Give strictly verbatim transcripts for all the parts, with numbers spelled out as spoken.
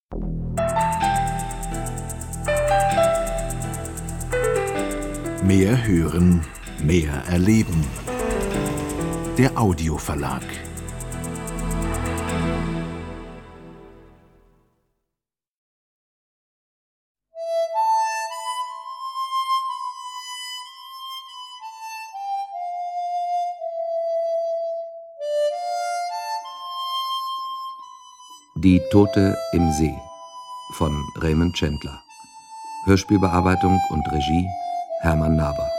Mehr hören, mehr erleben. Der Audioverlag. Die Tote im See von Raymond Chandler. Hörspielbearbeitung und Regie Hermann Naber.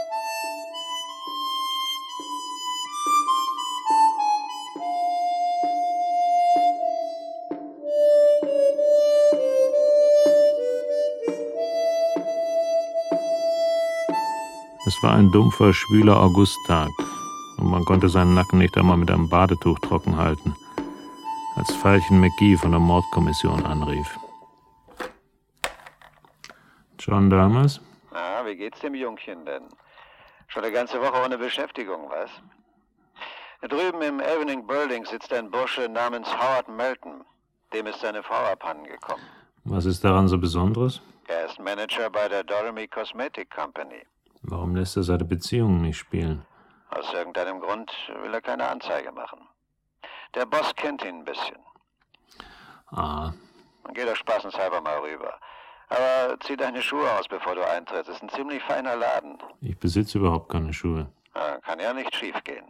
Es war ein dumpfer, schwüler Augusttag und man konnte seinen Nacken nicht einmal mit einem Badetuch trocken halten, als Veilchen McGee von der Mordkommission anrief. John Dalmas? Na, wie geht's dem Jungchen denn? Schon eine ganze Woche ohne Beschäftigung, was? Da drüben im Evening Building sitzt ein Bursche namens Howard Melton. Dem ist seine Frau abhanden gekommen. Was ist daran so Besonderes? Er ist Manager bei der Dormy Cosmetic Company. Warum lässt er seine Beziehungen nicht spielen? Aus irgendeinem Grund will er keine Anzeige machen. Der Boss kennt ihn ein bisschen. Ah. Man geht doch spaßenshalber mal rüber. Aber zieh deine Schuhe aus, bevor du eintrittst. Es ist ein ziemlich feiner Laden. Ich besitze überhaupt keine Schuhe. Ja, kann ja nicht schief gehen.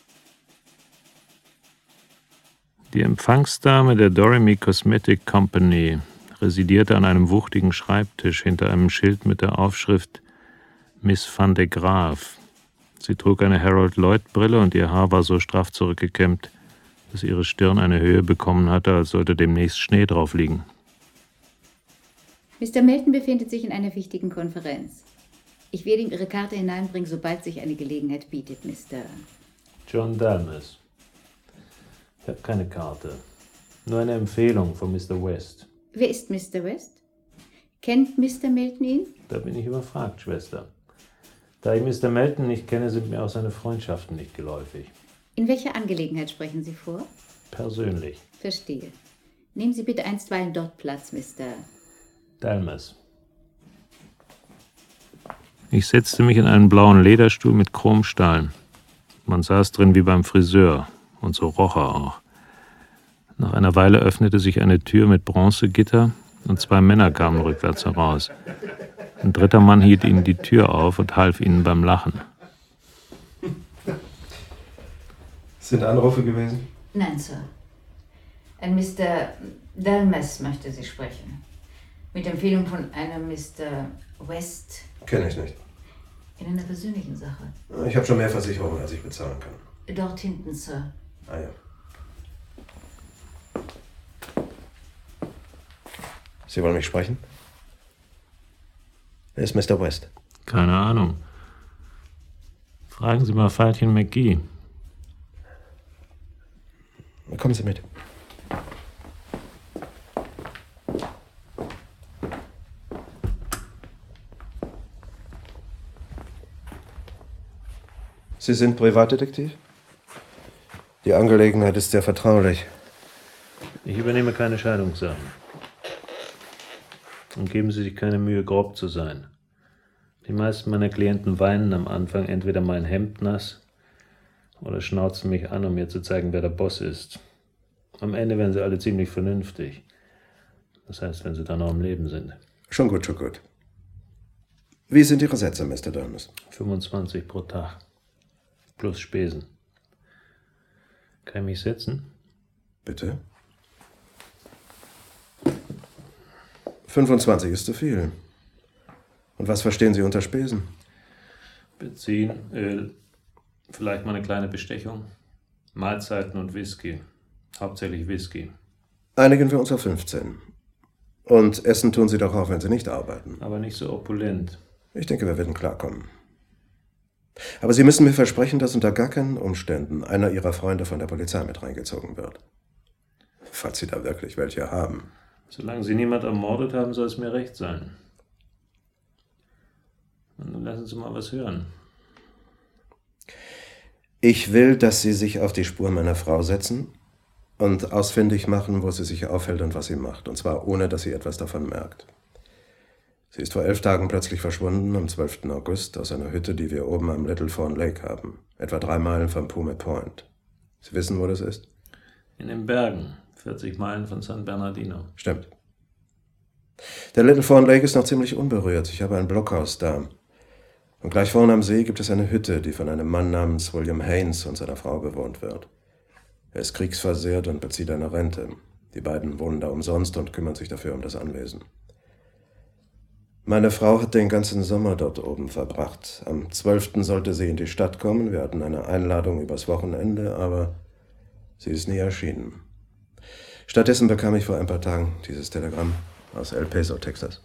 Die Empfangsdame der Dormy Cosmetic Company residierte an einem wuchtigen Schreibtisch hinter einem Schild mit der Aufschrift Miss van de Graaf. Sie trug eine Harold Lloyd-Brille und ihr Haar war so straff zurückgekämmt, dass ihre Stirn eine Höhe bekommen hatte, als sollte demnächst Schnee drauf liegen. Mister Melton befindet sich in einer wichtigen Konferenz. Ich werde ihm Ihre Karte hineinbringen, sobald sich eine Gelegenheit bietet, Mister John Dalmas. Ich habe keine Karte. Nur eine Empfehlung von Mister West. Wer ist Mister West? Kennt Mister Melton ihn? Da bin ich überfragt, Schwester. Da ich Mister Melton nicht kenne, sind mir auch seine Freundschaften nicht geläufig. In welcher Angelegenheit sprechen Sie vor? Persönlich. Verstehe. Nehmen Sie bitte einstweilen dort Platz, Mister Dalmas. Ich setzte mich in einen blauen Lederstuhl mit Chromstahl. Man saß drin wie beim Friseur, und so roch er auch. Nach einer Weile öffnete sich eine Tür mit Bronzegitter und zwei Männer kamen rückwärts heraus. Ein dritter Mann hielt ihnen die Tür auf und half ihnen beim Lachen. Sind Anrufe gewesen? Nein, Sir. Ein Mister Dalmas möchte Sie sprechen. Mit Empfehlung von einem Mister West. Kenne ich nicht. In einer persönlichen Sache. Ich habe schon mehr Versicherungen, als ich bezahlen kann. Dort hinten, Sir. Ah ja. Sie wollen mich sprechen? Wer ist Mister West? Keine Ahnung. Fragen Sie mal Veilchen McGee. Kommen Sie mit. Sie sind Privatdetektiv? Die Angelegenheit ist sehr vertraulich. Ich übernehme keine Scheidungssachen. Und geben Sie sich keine Mühe, grob zu sein. Die meisten meiner Klienten weinen am Anfang entweder mein Hemd nass oder schnauzen mich an, um mir zu zeigen, wer der Boss ist. Am Ende werden sie alle ziemlich vernünftig. Das heißt, wenn sie dann noch am Leben sind. Schon gut, schon gut. Wie sind Ihre Sätze, Mister Dalmas? fünfundzwanzig pro Tag. Plus Spesen. Kann ich mich setzen? Bitte? fünfundzwanzig ist zu viel. Und was verstehen Sie unter Spesen? Benzin, Öl, vielleicht mal eine kleine Bestechung. Mahlzeiten und Whisky. Hauptsächlich Whisky. Einigen wir uns auf fünfzehn. Und essen tun Sie doch auch, wenn Sie nicht arbeiten. Aber nicht so opulent. Ich denke, wir werden klarkommen. Aber Sie müssen mir versprechen, dass unter gar keinen Umständen einer Ihrer Freunde von der Polizei mit reingezogen wird. Falls Sie da wirklich welche haben. Solange Sie niemand ermordet haben, soll es mir recht sein. Und dann lassen Sie mal was hören. Ich will, dass Sie sich auf die Spur meiner Frau setzen und ausfindig machen, wo sie sich aufhält und was sie macht. Und zwar ohne, dass sie etwas davon merkt. Sie ist vor elf Tagen plötzlich verschwunden, am zwölften August, aus einer Hütte, die wir oben am Little Fawn Lake haben. Etwa drei Meilen vom Pume Point. Sie wissen, wo das ist? In den Bergen, vierzig Meilen von San Bernardino. Stimmt. Der Little Fawn Lake ist noch ziemlich unberührt. Ich habe ein Blockhaus da. Und gleich vorne am See gibt es eine Hütte, die von einem Mann namens William Haynes und seiner Frau bewohnt wird. Er ist kriegsversehrt und bezieht eine Rente. Die beiden wohnen da umsonst und kümmern sich dafür um das Anwesen. Meine Frau hat den ganzen Sommer dort oben verbracht. Am zwölften sollte sie in die Stadt kommen. Wir hatten eine Einladung übers Wochenende, aber sie ist nie erschienen. Stattdessen bekam ich vor ein paar Tagen dieses Telegramm aus El Paso, Texas.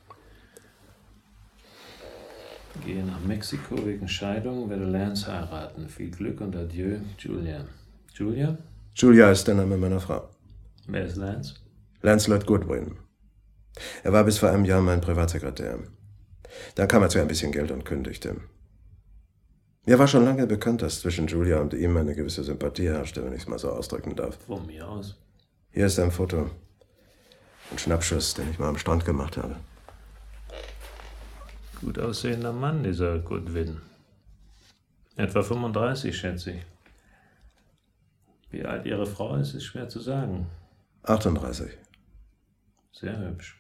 Gehe nach Mexiko wegen Scheidung, werde Lance heiraten. Viel Glück und adieu, Julia. Julia? Julia ist der Name meiner Frau. Wer ist Lance? Lancelot Goodwin. Er war bis vor einem Jahr mein Privatsekretär. Dann kam er zu ein bisschen Geld und kündigte. Mir war schon lange bekannt, dass zwischen Julia und ihm eine gewisse Sympathie herrschte, wenn ich es mal so ausdrücken darf. Von mir aus. Hier ist ein Foto. Ein Schnappschuss, den ich mal am Strand gemacht habe. Gut aussehender Mann, dieser Goodwin. Etwa fünfunddreißig, schätze ich. Wie alt Ihre Frau ist, ist schwer zu sagen. achtunddreißig. Sehr hübsch.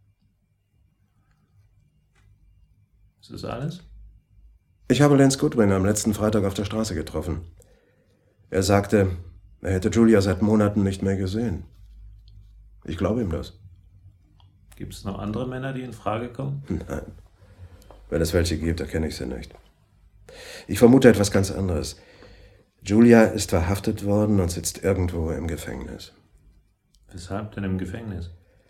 Ist das alles? Ich habe Lance Goodwin am letzten Freitag auf der Straße getroffen. Er sagte, er hätte Julia seit Monaten nicht mehr gesehen. Ich glaube ihm das. Gibt es noch andere Männer, die in Frage kommen? Nein. Wenn es welche gibt, erkenne ich sie nicht. Ich vermute etwas ganz anderes. Julia ist verhaftet worden und sitzt irgendwo im Gefängnis. Weshalb denn im Gefängnis?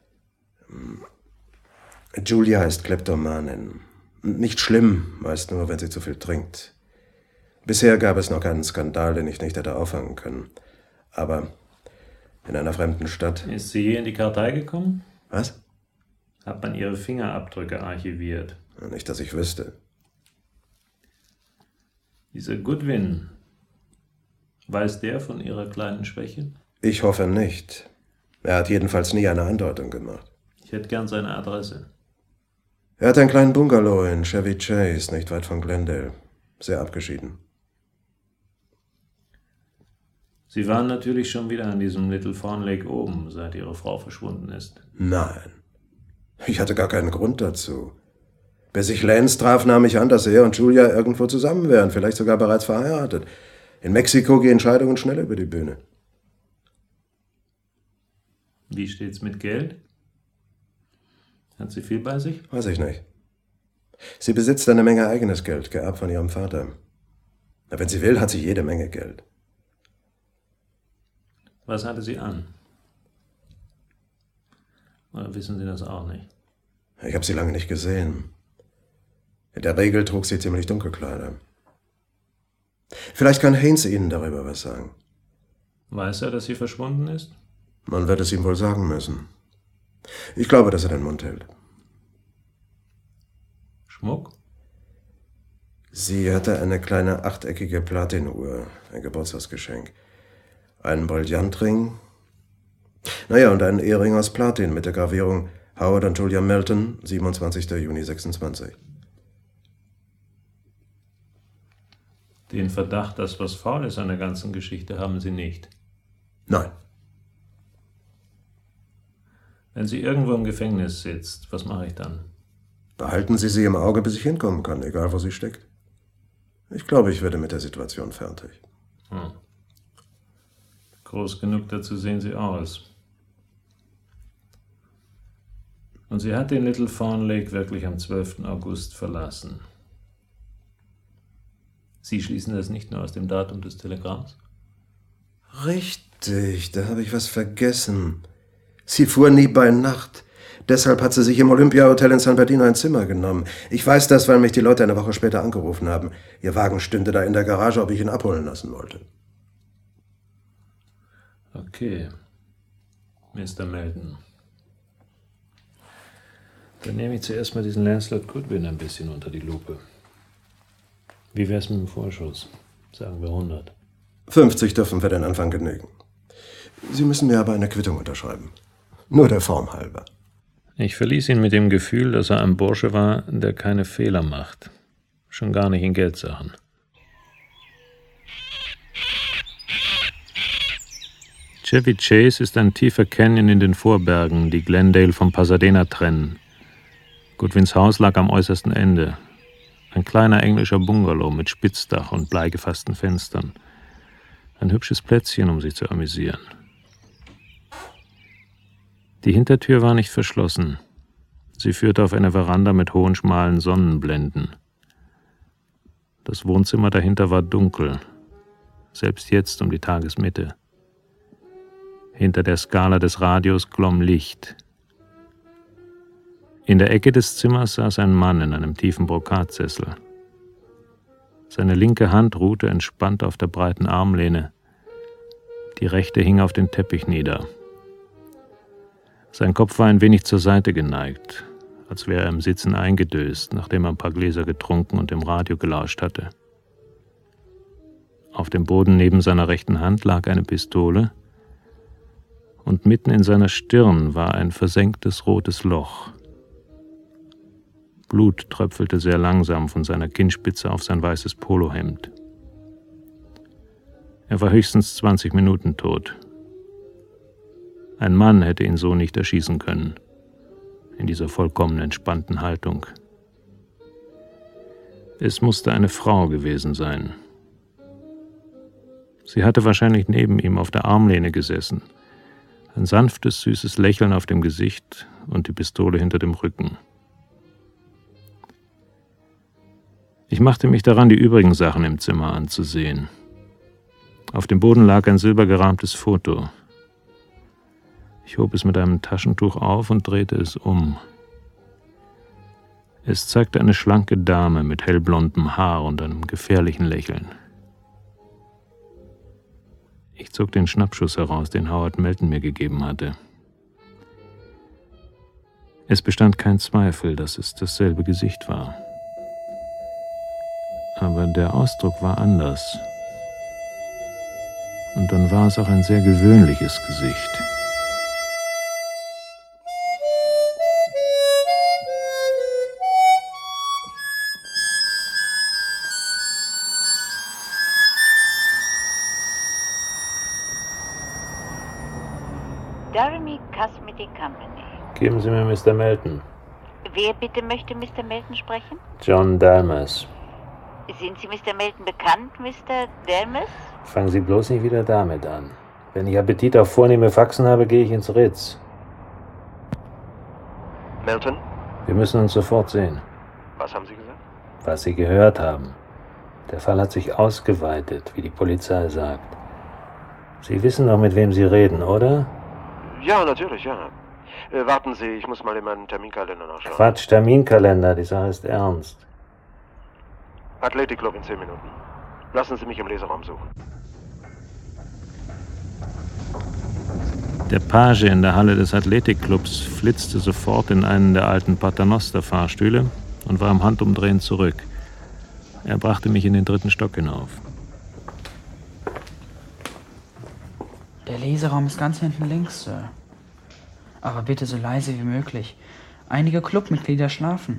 Julia ist Kleptomanin. Nicht schlimm, meist nur, wenn sie zu viel trinkt. Bisher gab es noch keinen Skandal, den ich nicht hätte auffangen können. Aber in einer fremden Stadt... Ist sie hier in die Kartei gekommen? Was? Hat man ihre Fingerabdrücke archiviert? Nicht, dass ich wüsste. Dieser Goodwin, weiß der von ihrer kleinen Schwäche? Ich hoffe nicht. Er hat jedenfalls nie eine Andeutung gemacht. Ich hätte gern seine Adresse. Er hat einen kleinen Bungalow in Chevy Chase, nicht weit von Glendale. Sehr abgeschieden. Sie waren natürlich schon wieder an diesem Little Fawn Lake oben, seit Ihre Frau verschwunden ist. Nein. Ich hatte gar keinen Grund dazu. Bis ich Lance traf, nahm ich an, dass er und Julia irgendwo zusammen wären, vielleicht sogar bereits verheiratet. In Mexiko gehen Scheidungen schnell über die Bühne. Wie steht's mit Geld? Hat sie viel bei sich? Weiß ich nicht. Sie besitzt eine Menge eigenes Geld, geerbt von ihrem Vater. Na, wenn sie will, hat sie jede Menge Geld. Was hatte sie an? Oder wissen Sie das auch nicht? Ich habe sie lange nicht gesehen. In der Regel trug sie ziemlich dunkle Kleider. Vielleicht kann Haynes Ihnen darüber was sagen. Weiß er, dass sie verschwunden ist? Man wird es ihm wohl sagen müssen. Ich glaube, dass er den Mund hält. Schmuck? Sie hatte eine kleine achteckige Platinuhr, ein Geburtstagsgeschenk. Einen Brillantring. Naja, und einen Ehering aus Platin mit der Gravierung Howard und Julia Melton, siebenundzwanzigster Juni sechsundzwanzig. Den Verdacht, dass was faul ist an der ganzen Geschichte, haben Sie nicht? Nein. Wenn sie irgendwo im Gefängnis sitzt, was mache ich dann? Behalten Sie sie im Auge, bis ich hinkommen kann, egal wo sie steckt. Ich glaube, ich werde mit der Situation fertig. Hm. Groß genug dazu sehen Sie aus. Und sie hat den Little Fawn Lake wirklich am zwölften August verlassen. Sie schließen das nicht nur aus dem Datum des Telegramms? Richtig, da habe ich was vergessen. Sie fuhr nie bei Nacht. Deshalb hat sie sich im Olympia-Hotel in San Bernardino ein Zimmer genommen. Ich weiß das, weil mich die Leute eine Woche später angerufen haben. Ihr Wagen stünde da in der Garage, ob ich ihn abholen lassen wollte. Okay, Mister Melton. Dann nehme ich zuerst mal diesen Lancelot Goodwin ein bisschen unter die Lupe. Wie wär's mit dem Vorschuss? Sagen wir hundert. fünfzig dürfen für den Anfang genügen. Sie müssen mir aber eine Quittung unterschreiben. Nur der Form halber. Ich verließ ihn mit dem Gefühl, dass er ein Bursche war, der keine Fehler macht. Schon gar nicht in Geldsachen. Chevy Chase ist ein tiefer Canyon in den Vorbergen, die Glendale von Pasadena trennen. Goodwins Haus lag am äußersten Ende. Ein kleiner englischer Bungalow mit Spitzdach und bleigefassten Fenstern. Ein hübsches Plätzchen, um sich zu amüsieren. Die Hintertür war nicht verschlossen. Sie führte auf eine Veranda mit hohen, schmalen Sonnenblenden. Das Wohnzimmer dahinter war dunkel, selbst jetzt um die Tagesmitte. Hinter der Skala des Radios glomm Licht. In der Ecke des Zimmers saß ein Mann in einem tiefen Brokatsessel. Seine linke Hand ruhte entspannt auf der breiten Armlehne. Die rechte hing auf den Teppich nieder. Sein Kopf war ein wenig zur Seite geneigt, als wäre er im Sitzen eingedöst, nachdem er ein paar Gläser getrunken und dem Radio gelauscht hatte. Auf dem Boden neben seiner rechten Hand lag eine Pistole und mitten in seiner Stirn war ein versenktes rotes Loch. Blut tröpfelte sehr langsam von seiner Kinnspitze auf sein weißes Polohemd. Er war höchstens zwanzig Minuten tot. Ein Mann hätte ihn so nicht erschießen können, in dieser vollkommen entspannten Haltung. Es musste eine Frau gewesen sein. Sie hatte wahrscheinlich neben ihm auf der Armlehne gesessen, ein sanftes, süßes Lächeln auf dem Gesicht und die Pistole hinter dem Rücken. Ich machte mich daran, die übrigen Sachen im Zimmer anzusehen. Auf dem Boden lag ein silbergerahmtes Foto. Ich hob es mit einem Taschentuch auf und drehte es um. Es zeigte eine schlanke Dame mit hellblondem Haar und einem gefährlichen Lächeln. Ich zog den Schnappschuss heraus, den Howard Melton mir gegeben hatte. Es bestand kein Zweifel, dass es dasselbe Gesicht war. Aber der Ausdruck war anders. Und dann war es auch ein sehr gewöhnliches Gesicht. Doremi Cosmetic Company. Geben Sie mir Mister Melton. Wer bitte möchte Mister Melton sprechen? John Dalmas. Sind Sie Mister Melton bekannt, Mister Dalmas? Fangen Sie bloß nicht wieder damit an. Wenn ich Appetit auf vornehme Faxen habe, gehe ich ins Ritz. Melton? Wir müssen uns sofort sehen. Was haben Sie gesagt? Was Sie gehört haben. Der Fall hat sich ausgeweitet, wie die Polizei sagt. Sie wissen doch, mit wem Sie reden, oder? Ja, natürlich, ja. Äh, warten Sie, ich muss mal in meinen Terminkalender nachschauen. Quatsch, Terminkalender, die Sache ist ernst. Athletikclub in zehn Minuten. Lassen Sie mich im Leseraum suchen. Der Page in der Halle des Athletikclubs flitzte sofort in einen der alten Paternoster-Fahrstühle und war im Handumdrehen zurück. Er brachte mich in den dritten Stock hinauf. Der Leseraum ist ganz hinten links, Sir. Aber bitte so leise wie möglich. Einige Clubmitglieder schlafen.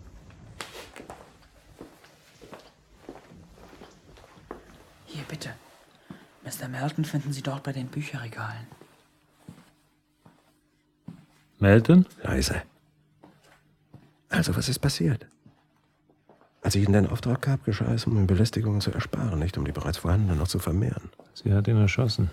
Hier, bitte. Mister Melton finden Sie dort bei den Bücherregalen. Melton? Leise. Also, was ist passiert? Als ich Ihnen den Auftrag gab, geschah es, um ihm Belästigungen zu ersparen, nicht um die bereits vorhandenen noch zu vermehren. Sie hat ihn erschossen.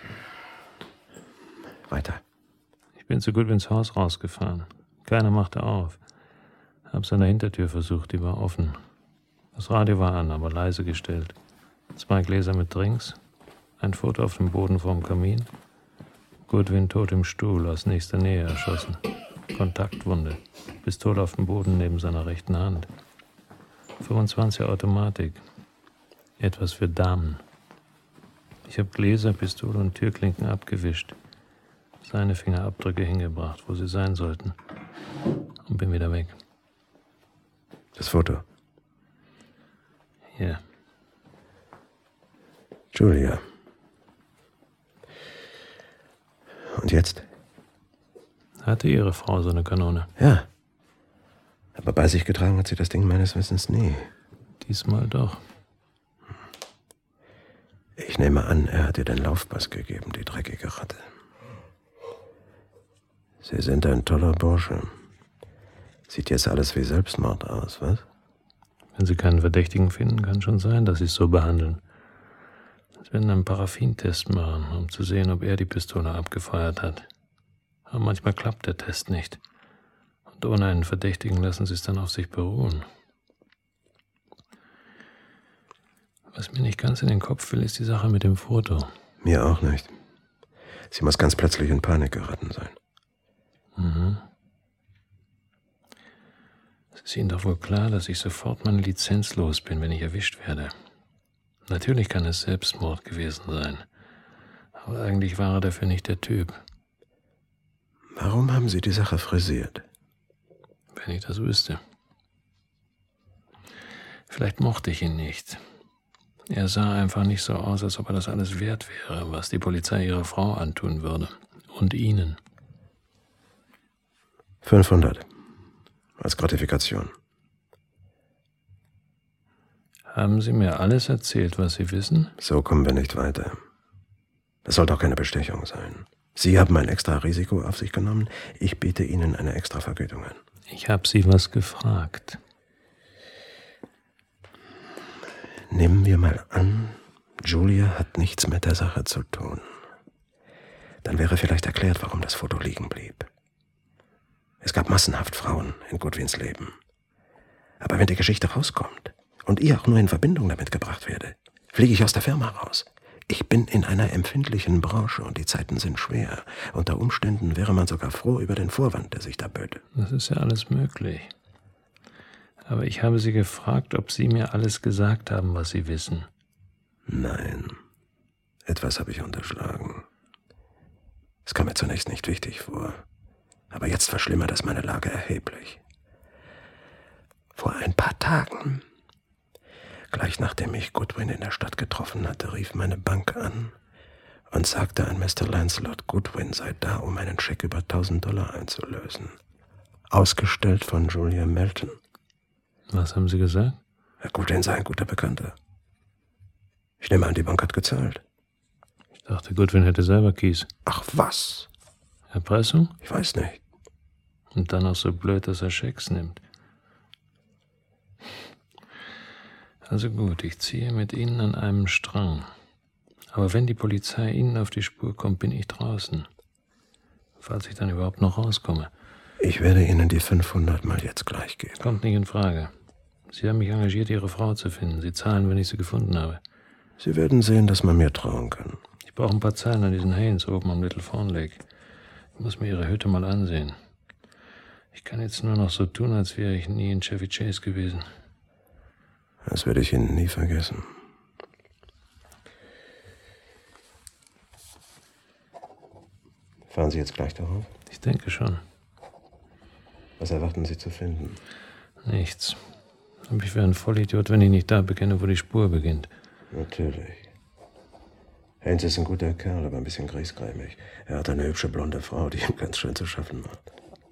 Weiter. Ich bin zu Goodwins Haus rausgefahren. Keiner machte auf. Hab's an der Hintertür versucht, die war offen. Das Radio war an, aber leise gestellt. Zwei Gläser mit Drinks, ein Foto auf dem Boden vorm Kamin. Goodwin tot im Stuhl, aus nächster Nähe erschossen. Kontaktwunde, Pistole auf dem Boden neben seiner rechten Hand. fünfundzwanziger Automatik. Etwas für Damen. Ich habe Gläser, Pistole und Türklinken abgewischt. Seine Fingerabdrücke hingebracht, wo sie sein sollten. Und bin wieder weg. Das Foto. Hier. Julia. Und jetzt? Hatte Ihre Frau so eine Kanone? Ja. Aber bei sich getragen hat sie das Ding meines Wissens nie. Diesmal doch. Ich nehme an, er hat ihr den Laufpass gegeben, die dreckige Ratte. Sie sind ein toller Bursche. Sieht jetzt alles wie Selbstmord aus, was? Wenn Sie keinen Verdächtigen finden, kann schon sein, dass Sie es so behandeln. Sie werden einen Paraffintest machen, um zu sehen, ob er die Pistole abgefeuert hat. Aber manchmal klappt der Test nicht. Und ohne einen Verdächtigen lassen Sie es dann auf sich beruhen. Was mir nicht ganz in den Kopf will, ist die Sache mit dem Foto. Mir auch nicht. Sie muss ganz plötzlich in Panik geraten sein. Mhm. Es ist Ihnen doch wohl klar, dass ich sofort meine Lizenz los bin, wenn ich erwischt werde. Natürlich kann es Selbstmord gewesen sein. Aber eigentlich war er dafür nicht der Typ. Warum haben Sie die Sache frisiert? Wenn ich das wüsste. Vielleicht mochte ich ihn nicht. Er sah einfach nicht so aus, als ob er das alles wert wäre, was die Polizei ihrer Frau antun würde. Und Ihnen. fünfhundert. Als Gratifikation. Haben Sie mir alles erzählt, was Sie wissen? So kommen wir nicht weiter. Das soll doch keine Bestechung sein. Sie haben ein extra Risiko auf sich genommen. Ich biete Ihnen eine extra Vergütung an. Ich habe Sie was gefragt. Nehmen wir mal an, Julia hat nichts mit der Sache zu tun. Dann wäre vielleicht erklärt, warum das Foto liegen blieb. Es gab massenhaft Frauen in Goodwins Leben. Aber wenn die Geschichte rauskommt und ich auch nur in Verbindung damit gebracht werde, fliege ich aus der Firma raus. Ich bin in einer empfindlichen Branche und die Zeiten sind schwer. Unter Umständen wäre man sogar froh über den Vorwand, der sich da böte. Das ist ja alles möglich. Aber ich habe Sie gefragt, ob Sie mir alles gesagt haben, was Sie wissen. Nein, etwas habe ich unterschlagen. Es kam mir zunächst nicht wichtig vor. Aber jetzt verschlimmert es meine Lage erheblich. Vor ein paar Tagen, gleich nachdem ich Goodwin in der Stadt getroffen hatte, rief meine Bank an und sagte an Mister Lancelot, Goodwin sei da, um einen Scheck über tausend Dollar einzulösen. Ausgestellt von Julia Melton. Was haben Sie gesagt? Herr Goodwin sei ein guter Bekannter. Ich nehme an, die Bank hat gezahlt. Ich dachte, Goodwin hätte selber Kies. Ach was? Erpressung? Ich weiß nicht. Und dann auch so blöd, dass er Schecks nimmt. Also gut, ich ziehe mit Ihnen an einem Strang. Aber wenn die Polizei Ihnen auf die Spur kommt, bin ich draußen. Falls ich dann überhaupt noch rauskomme. Ich werde Ihnen die fünfhundert mal jetzt gleich geben. Kommt nicht in Frage. Sie haben mich engagiert, Ihre Frau zu finden. Sie zahlen, wenn ich sie gefunden habe. Sie werden sehen, dass man mir trauen kann. Ich brauche ein paar Zeilen an diesen Haynes oben am Little Fawn Lake. Ich muss mir Ihre Hütte mal ansehen. Ich kann jetzt nur noch so tun, als wäre ich nie in Chevy Chase gewesen. Das werde ich Ihnen nie vergessen. Fahren Sie jetzt gleich darauf? Ich denke schon. Was erwarten Sie zu finden? Nichts. Aber ich wäre ein Vollidiot, wenn ich nicht da beginne, wo die Spur beginnt. Natürlich. Haynes ist ein guter Kerl, aber ein bisschen griesgrämig. Er hat eine hübsche blonde Frau, die ihm ganz schön zu schaffen macht.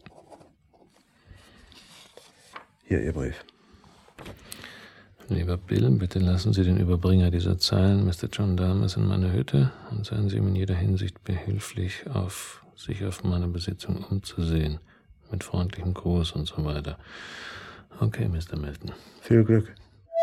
Hier, Ihr Brief. Lieber Bill, bitte lassen Sie den Überbringer dieser Zeilen, Mister John Dalmas, in meine Hütte und seien Sie ihm in jeder Hinsicht behilflich, auf sich auf meine Besitzung umzusehen. Mit freundlichem Gruß und so weiter. Okay, Mister Melton. Viel Glück.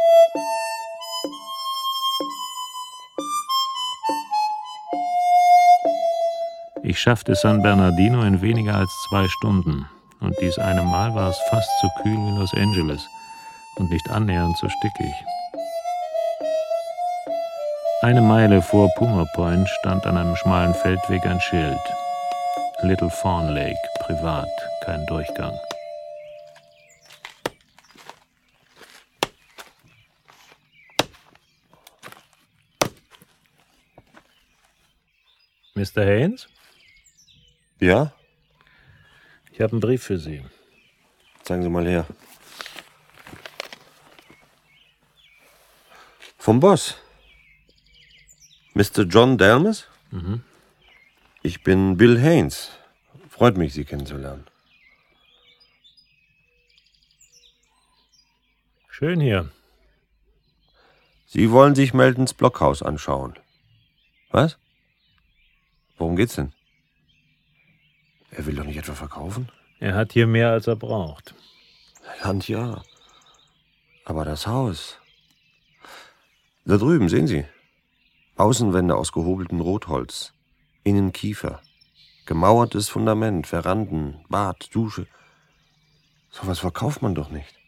Ich schaffte San Bernardino in weniger als zwei Stunden. Und dies eine Mal war es fast so kühl wie Los Angeles und nicht annähernd so stickig. Eine Meile vor Puma Point stand an einem schmalen Feldweg ein Schild. Little Fawn Lake, privat, kein Durchgang. Mister Haynes? Ja? Ich habe einen Brief für Sie. Zeigen Sie mal her. Vom Boss? Mister John Dalmas? Mhm. Ich bin Bill Haynes. Freut mich, Sie kennenzulernen. Schön hier. Sie wollen sich Meltons Blockhaus anschauen. Was? Worum geht's denn? Er will doch nicht etwa verkaufen? Er hat hier mehr, als er braucht. Land ja. Aber das Haus. Da drüben, sehen Sie. Außenwände aus gehobeltem Rotholz. Innen Kiefer. Gemauertes Fundament, Veranden, Bad, Dusche. So was verkauft man doch nicht.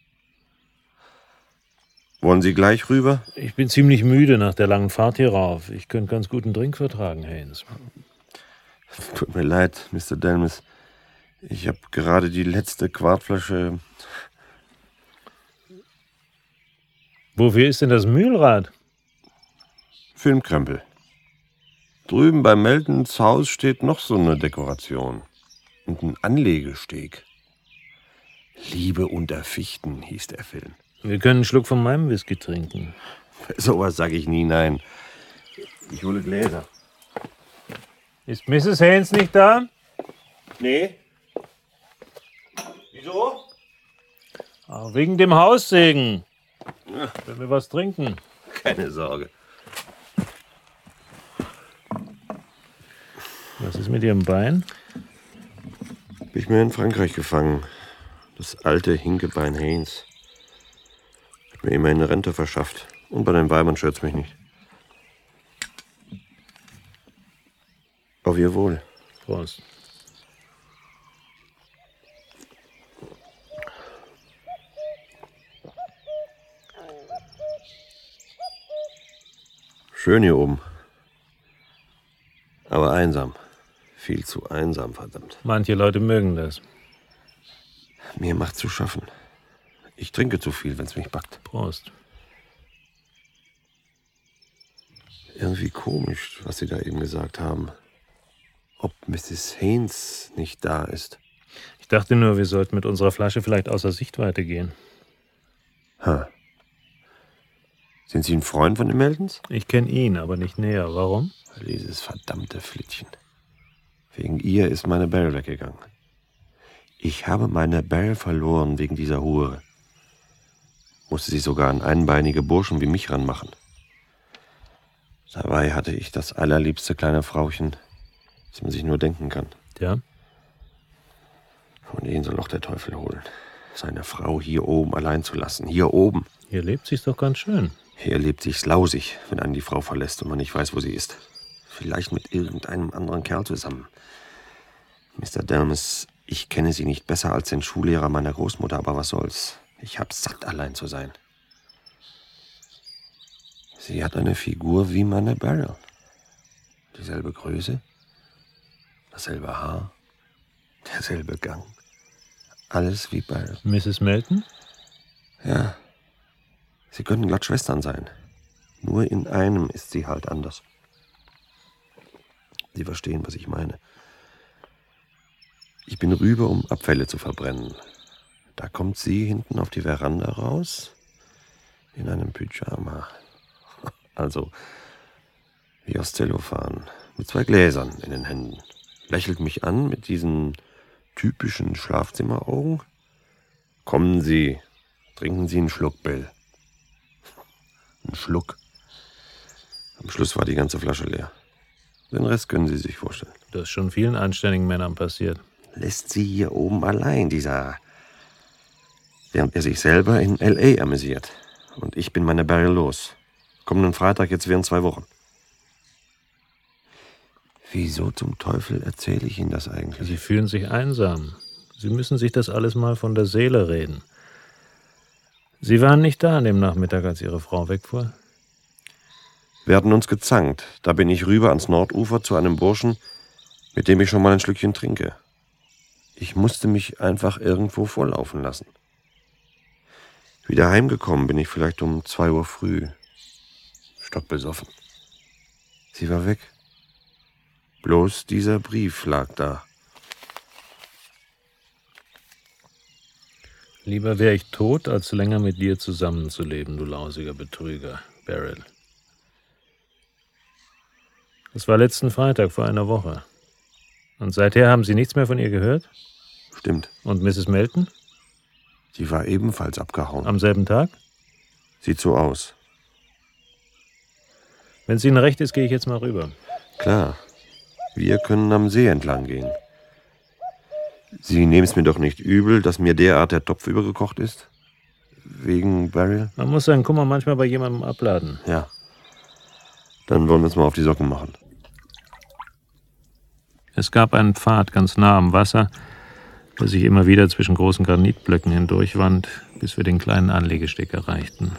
Wollen Sie gleich rüber? Ich bin ziemlich müde nach der langen Fahrt hier rauf. Ich könnte ganz gut einen Drink vertragen, Haynes. Tut mir leid, Mister Delmas. Ich habe gerade die letzte Quartflasche... Wofür ist denn das Mühlrad? Filmkrempel. Drüben bei Meltons Haus steht noch so eine Dekoration. Und ein Anlegesteg. Liebe unter Fichten hieß der Film. Wir können einen Schluck von meinem Whisky trinken. So was sage ich nie nein. Ich hole Gläser. Ist Misses Haynes nicht da? Nee. Wieso? Ach, wegen dem Haussegen. Ja. Wenn wir was trinken. Keine Sorge. Was ist mit Ihrem Bein? Hab ich mir in Frankreich gefangen. Das alte Hinkebein Haynes. Hat mir immerhin eine Rente verschafft. Und bei den Weibern stört's mich nicht. Auf Ihr Wohl. Prost. Schön hier oben. Aber einsam. Viel zu einsam, verdammt. Manche Leute mögen das. Mir macht's zu schaffen. Ich trinke zu viel, wenn's mich packt. Prost. Irgendwie komisch, was Sie da eben gesagt haben. Ob Misses Haynes nicht da ist. Ich dachte nur, wir sollten mit unserer Flasche vielleicht außer Sichtweite gehen. Ha. Sind Sie ein Freund von den Meltons? Ich kenne ihn, aber nicht näher. Warum? Dieses verdammte Flittchen. Wegen ihr ist meine Beryl weggegangen. Ich habe meine Beryl verloren wegen dieser Hure. Musste sie sogar an einbeinige Burschen wie mich ranmachen. Dabei hatte ich das allerliebste kleine Frauchen, das man sich nur denken kann. Ja? Und ihn soll auch der Teufel holen. Seine Frau hier oben allein zu lassen. Hier oben. Hier lebt sich's doch ganz schön. Hier lebt sich's lausig, wenn einen die Frau verlässt und man nicht weiß, wo sie ist. Vielleicht mit irgendeinem anderen Kerl zusammen. Mister Delmas, ich kenne Sie nicht besser als den Schullehrer meiner Großmutter, aber was soll's. Ich hab's satt, allein zu sein. Sie hat eine Figur wie meine Beryl. Dieselbe Größe, dasselbe Haar, derselbe Gang. Alles wie Beryl. Misses Melton? Ja. Sie könnten glatt Schwestern sein. Nur in einem ist sie halt anders. Sie verstehen, was ich meine. Ich bin rüber, um Abfälle zu verbrennen. Da kommt sie hinten auf die Veranda raus, in einem Pyjama. Also, wie aus Zellophan, mit zwei Gläsern in den Händen. Lächelt mich an mit diesen typischen Schlafzimmeraugen. Kommen Sie, trinken Sie einen Schluck, Bill. Ein Schluck. Am Schluss war die ganze Flasche leer. Den Rest können Sie sich vorstellen. Das ist schon vielen anständigen Männern passiert. Lässt sie hier oben allein, dieser... Während er sich selber in L A amüsiert. Und ich bin meine Beryl los. Kommenden Freitag, jetzt wären zwei Wochen. Wieso zum Teufel erzähle ich Ihnen das eigentlich? Sie fühlen sich einsam. Sie müssen sich das alles mal von der Seele reden. Sie waren nicht da an dem Nachmittag, als Ihre Frau wegfuhr? Wir hatten uns gezankt. Da bin ich rüber ans Nordufer zu einem Burschen, mit dem ich schon mal ein Schlückchen trinke. Ich musste mich einfach irgendwo vorlaufen lassen. Wieder heimgekommen bin ich vielleicht um zwei Uhr früh. Stockbesoffen. Sie war weg. Bloß dieser Brief lag da. Lieber wäre ich tot, als länger mit dir zusammenzuleben, du lausiger Betrüger, Beryl. Das war letzten Freitag vor einer Woche. Und seither haben Sie nichts mehr von ihr gehört? Stimmt. Und Misses Melton? Die war ebenfalls abgehauen. Am selben Tag? Sieht so aus. Wenn es Ihnen recht ist, gehe ich jetzt mal rüber. Klar. Wir können am See entlang gehen. Sie nehmen es mir doch nicht übel, dass mir derart der Topf übergekocht ist? Wegen Beryl? Man muss seinen Kummer manchmal bei jemandem abladen. Ja. Dann wollen wir uns mal auf die Socken machen. Es gab einen Pfad ganz nah am Wasser, der sich immer wieder zwischen großen Granitblöcken hindurchwand, bis wir den kleinen Anlegesteg erreichten.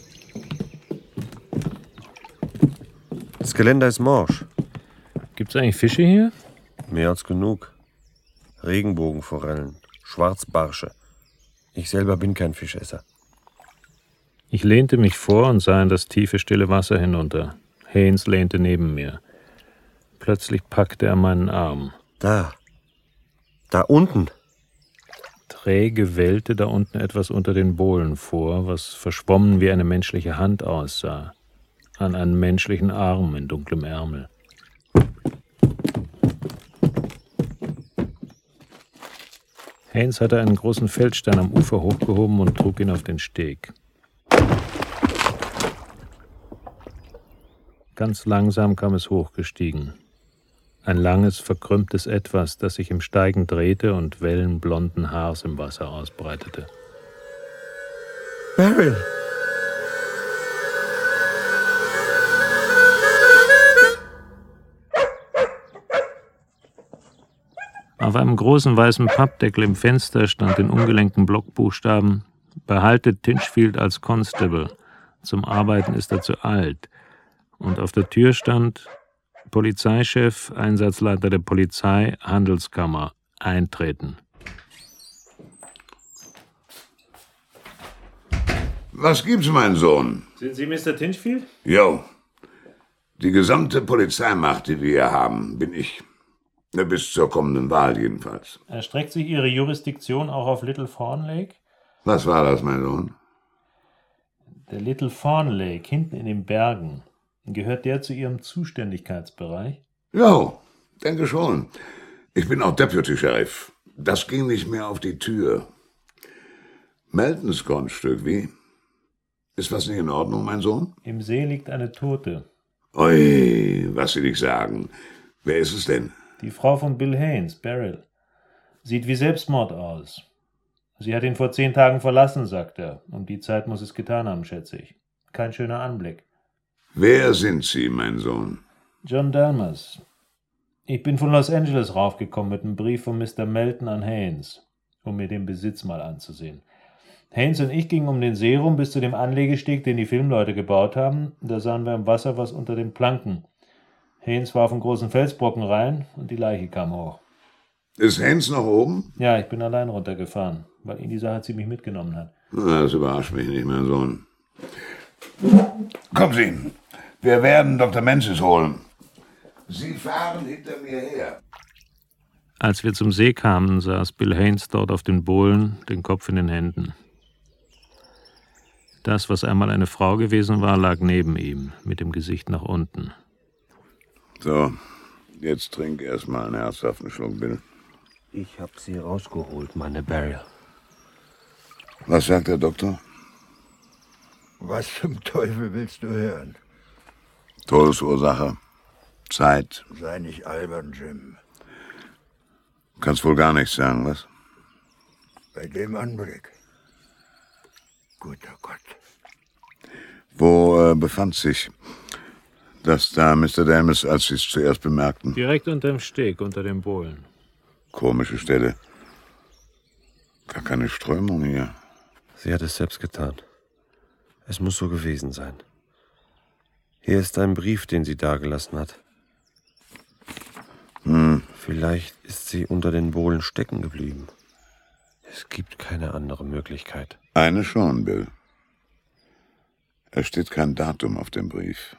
Das Geländer ist morsch. Gibt's eigentlich Fische hier? Mehr als genug. Regenbogenforellen, Schwarzbarsche. Ich selber bin kein Fischesser. Ich lehnte mich vor und sah in das tiefe, stille Wasser hinunter. Haynes lehnte neben mir. Plötzlich packte er meinen Arm. Da. Da unten. Träge wellte da unten etwas unter den Bohlen vor, was verschwommen wie eine menschliche Hand aussah. An einen menschlichen Arm in dunklem Ärmel. Haynes hatte einen großen Feldstein am Ufer hochgehoben und trug ihn auf den Steg. Ganz langsam kam es hochgestiegen. Ein langes, verkrümmtes Etwas, das sich im Steigen drehte und Wellen blonden Haars im Wasser ausbreitete. Beryl! Auf einem großen weißen Pappdeckel im Fenster stand in ungelenkten Blockbuchstaben: Behaltet Tinchfield als Constable. Zum Arbeiten ist er zu alt. Und auf der Tür stand: Polizeichef, Einsatzleiter der Polizei, Handelskammer, eintreten. Was gibt's, mein Sohn? Sind Sie Mister Tinchfield? Jo. Die gesamte Polizeimacht, die wir hier haben, bin ich. Bis zur kommenden Wahl jedenfalls. Erstreckt sich Ihre Jurisdiktion auch auf Little Fawn Lake? Was war das, mein Sohn? Der Little Fawn Lake, hinten in den Bergen. Gehört der zu Ihrem Zuständigkeitsbereich? Jo, denke schon. Ich bin auch Deputy Sheriff. Das ging nicht mehr auf die Tür. Meltons Grundstück, wie? Ist was nicht in Ordnung, mein Sohn? Im See liegt eine Tote. Ui, was Sie nicht sagen. Wer ist es denn? Die Frau von Bill Haynes, Beryl. Sieht wie Selbstmord aus. Sie hat ihn vor zehn Tagen verlassen, sagt er. Um die Zeit muss es getan haben, schätze ich. Kein schöner Anblick. Wer sind Sie, mein Sohn? John Delmas. Ich bin von Los Angeles raufgekommen mit einem Brief von Mister Melton an Haynes, um mir den Besitz mal anzusehen. Haynes und ich gingen um den See rum bis zu dem Anlegesteg, den die Filmleute gebaut haben. Da sahen wir im Wasser was unter den Planken. Haynes warf einen großen Felsbrocken rein und die Leiche kam hoch. Ist Haynes noch oben? Ja, ich bin allein runtergefahren, weil ihn die Sache ziemlich mitgenommen hat. Das überrascht mich nicht, mein Sohn. Kommen Sie, wir werden Doktor Menzies holen. Sie fahren hinter mir her. Als wir zum See kamen, saß Bill Haynes dort auf den Bohlen, den Kopf in den Händen. Das, was einmal eine Frau gewesen war, lag neben ihm, mit dem Gesicht nach unten. So, jetzt trink erst mal einen herzhaften Schluck, Bill. Ich hab sie rausgeholt, meine Beryl. Was sagt der Doktor? Was zum Teufel willst du hören? Todesursache. Zeit. Sei nicht albern, Jim. Kannst wohl gar nichts sagen, was? Bei dem Anblick. Guter Gott. Wo äh, befand sich das da, Mister Delmas, als Sie es zuerst bemerkten? Direkt unterm Steg, unter dem Bohlen. Komische Stelle. Gar keine Strömung hier. Sie hat es selbst getan. Es muss so gewesen sein. Hier ist ein Brief, den sie dagelassen hat. Hm. Vielleicht ist sie unter den Bohlen stecken geblieben. Es gibt keine andere Möglichkeit. Eine schon, Bill. Es steht kein Datum auf dem Brief.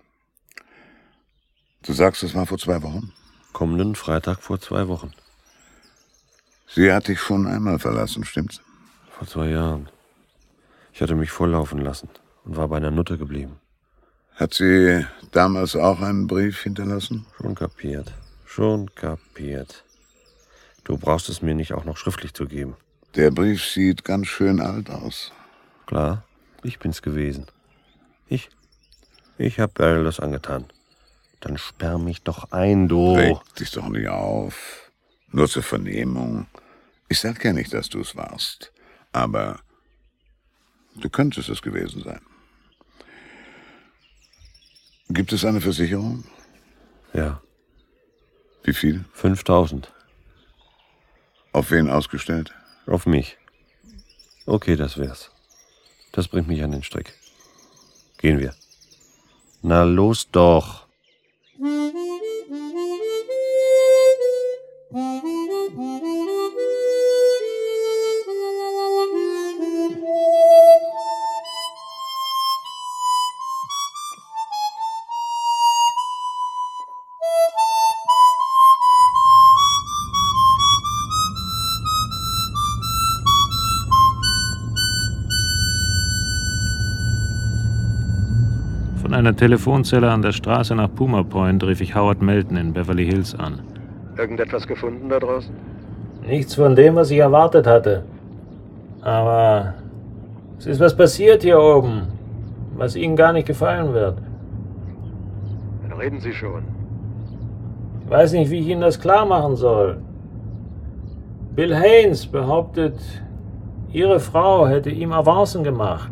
Du sagst, es war vor zwei Wochen? Kommenden Freitag vor zwei Wochen. Sie hat dich schon einmal verlassen, stimmt's? Vor zwei Jahren. Ich hatte mich volllaufen lassen und war bei einer Nutte geblieben. Hat sie damals auch einen Brief hinterlassen? Schon kapiert. Schon kapiert. Du brauchst es mir nicht auch noch schriftlich zu geben. Der Brief sieht ganz schön alt aus. Klar, ich bin's gewesen. Ich. Ich hab Beryl das angetan. Dann sperr mich doch ein, du. Reg dich doch nicht auf. Nur zur Vernehmung. Ich sag ja nicht, dass du es warst. Aber du könntest es gewesen sein. Gibt es eine Versicherung? Ja. Wie viel? fünftausend. Auf wen ausgestellt? Auf mich. Okay, das wär's. Das bringt mich an den Strick. Gehen wir. Na los doch. Von einer Telefonzelle an der Straße nach Puma Point rief ich Howard Melton in Beverly Hills an. Irgendetwas gefunden da draußen? Nichts von dem, was ich erwartet hatte. Aber es ist was passiert hier oben, was Ihnen gar nicht gefallen wird. Dann reden Sie schon. Ich weiß nicht, wie ich Ihnen das klar machen soll. Bill Haynes behauptet, Ihre Frau hätte ihm Avancen gemacht.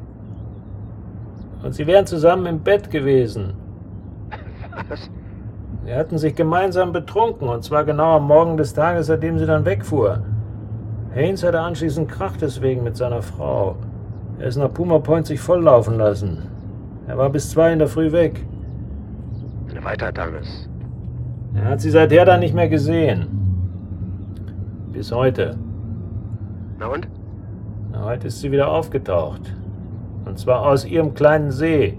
Und sie wären zusammen im Bett gewesen. Was? Sie hatten sich gemeinsam betrunken, und zwar genau am Morgen des Tages, seitdem sie dann wegfuhr. Haynes hatte anschließend Krach deswegen mit seiner Frau. Er ist nach Puma Point sich volllaufen lassen. Er war bis zwei in der Früh weg. Weiter, Douglas. Er hat sie seither dann nicht mehr gesehen. Bis heute. Na und? Na, heute ist sie wieder aufgetaucht. Und zwar aus ihrem kleinen See.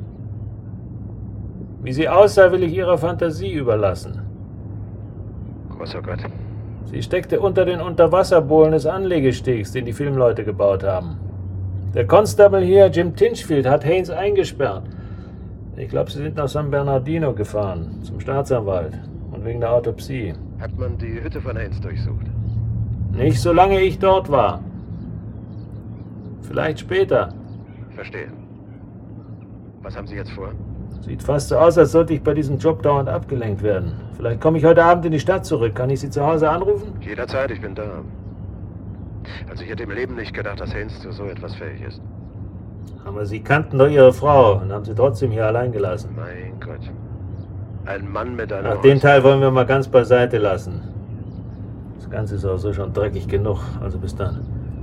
Wie sie aussah, will ich ihrer Fantasie überlassen. Großer Gott. Sie steckte unter den Unterwasserbohlen des Anlegestegs, den die Filmleute gebaut haben. Der Constable hier, Jim Tinchfield, hat Haynes eingesperrt. Ich glaube, sie sind nach San Bernardino gefahren, zum Staatsanwalt. Und wegen der Autopsie. Hat man die Hütte von Haynes durchsucht? Nicht solange ich dort war. Vielleicht später. Verstehe. Was haben Sie jetzt vor? Sieht fast so aus, als sollte ich bei diesem Job dauernd abgelenkt werden. Vielleicht komme ich heute Abend in die Stadt zurück. Kann ich Sie zu Hause anrufen? Jederzeit, ich bin da. Also ich hätte im Leben nicht gedacht, dass Haynes zu so etwas fähig ist. Aber Sie kannten doch Ihre Frau und haben sie trotzdem hier allein gelassen. Mein Gott. Ein Mann mit einer... Ach, den Teil wollen wir mal ganz beiseite lassen. Das Ganze ist auch so schon dreckig genug. Also bis dann.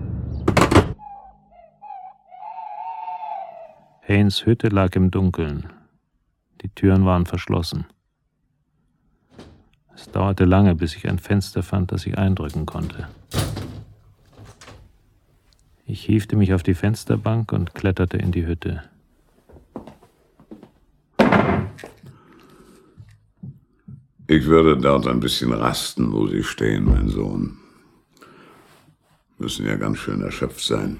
Haynes' Hütte lag im Dunkeln. Die Türen waren verschlossen. Es dauerte lange, bis ich ein Fenster fand, das ich eindrücken konnte. Ich hiefte mich auf die Fensterbank und kletterte in die Hütte. Ich würde dort ein bisschen rasten, wo Sie stehen, mein Sohn. Müssen ja ganz schön erschöpft sein.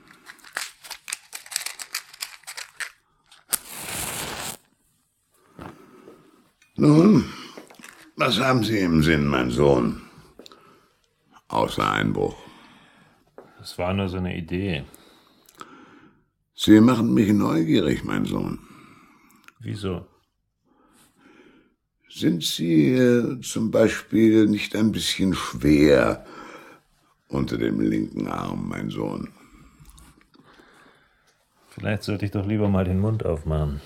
Nun, was haben Sie im Sinn, mein Sohn? Außer Einbruch. Das war nur so eine Idee. Sie machen mich neugierig, mein Sohn. Wieso? Sind Sie äh, zum Beispiel nicht ein bisschen schwer unter dem linken Arm, mein Sohn? Vielleicht sollte ich doch lieber mal den Mund aufmachen.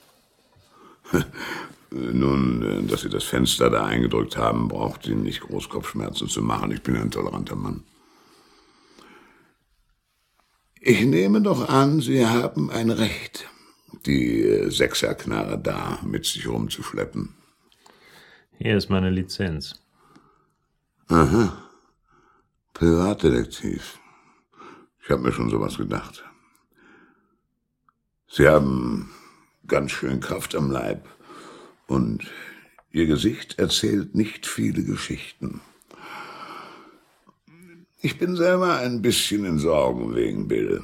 Nun, dass Sie das Fenster da eingedrückt haben, braucht Ihnen nicht groß Kopfschmerzen zu machen. Ich bin ein toleranter Mann. Ich nehme doch an, Sie haben ein Recht, die Sechserknarre da mit sich rumzuschleppen. Hier ist meine Lizenz. Aha. Privatdetektiv. Ich habe mir schon sowas gedacht. Sie haben ganz schön Kraft am Leib. Und Ihr Gesicht erzählt nicht viele Geschichten. Ich bin selber ein bisschen in Sorgen wegen Bill.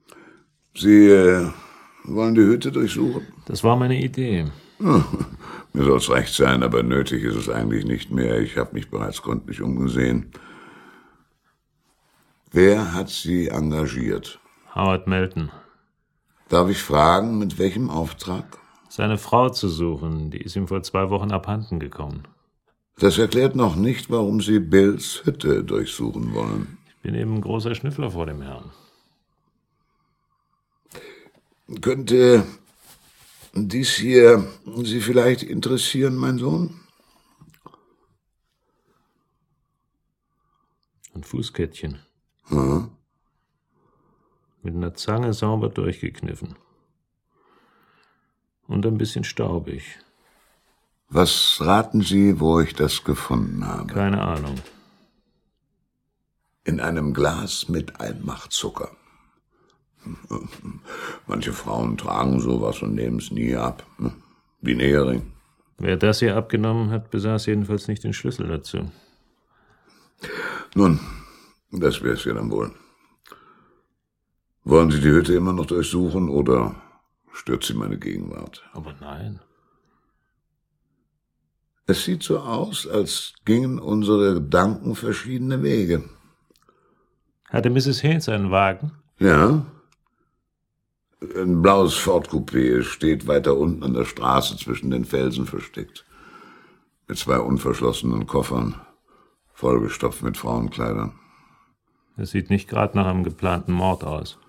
Sie äh, wollen die Hütte durchsuchen? Das war meine Idee. Mir soll's recht sein, aber nötig ist es eigentlich nicht mehr. Ich habe mich bereits gründlich umgesehen. Wer hat Sie engagiert? Howard Melton. Darf ich fragen, mit welchem Auftrag? Seine Frau zu suchen, die ist ihm vor zwei Wochen abhanden gekommen. Das erklärt noch nicht, warum Sie Bills Hütte durchsuchen wollen. Ich bin eben ein großer Schnüffler vor dem Herrn. Könnte dies hier Sie vielleicht interessieren, mein Sohn? Ein Fußkettchen. Hm? Mit einer Zange sauber durchgekniffen. Und ein bisschen staubig. Was raten Sie, wo ich das gefunden habe? Keine Ahnung. In einem Glas mit Einmachzucker. Manche Frauen tragen sowas und nehmen es nie ab. Wie ein Ehering. Wer das hier abgenommen hat, besaß jedenfalls nicht den Schlüssel dazu. Nun, das wär's ja dann wohl. Wollen Sie die Hütte immer noch durchsuchen oder stört Sie meine Gegenwart? Aber nein. Es sieht so aus, als gingen unsere Gedanken verschiedene Wege. Hatte Misses Haynes einen Wagen? Ja. Ein blaues Ford Coupé steht weiter unten an der Straße zwischen den Felsen versteckt. Mit zwei unverschlossenen Koffern, vollgestopft mit Frauenkleidern. Das sieht nicht gerade nach einem geplanten Mord aus.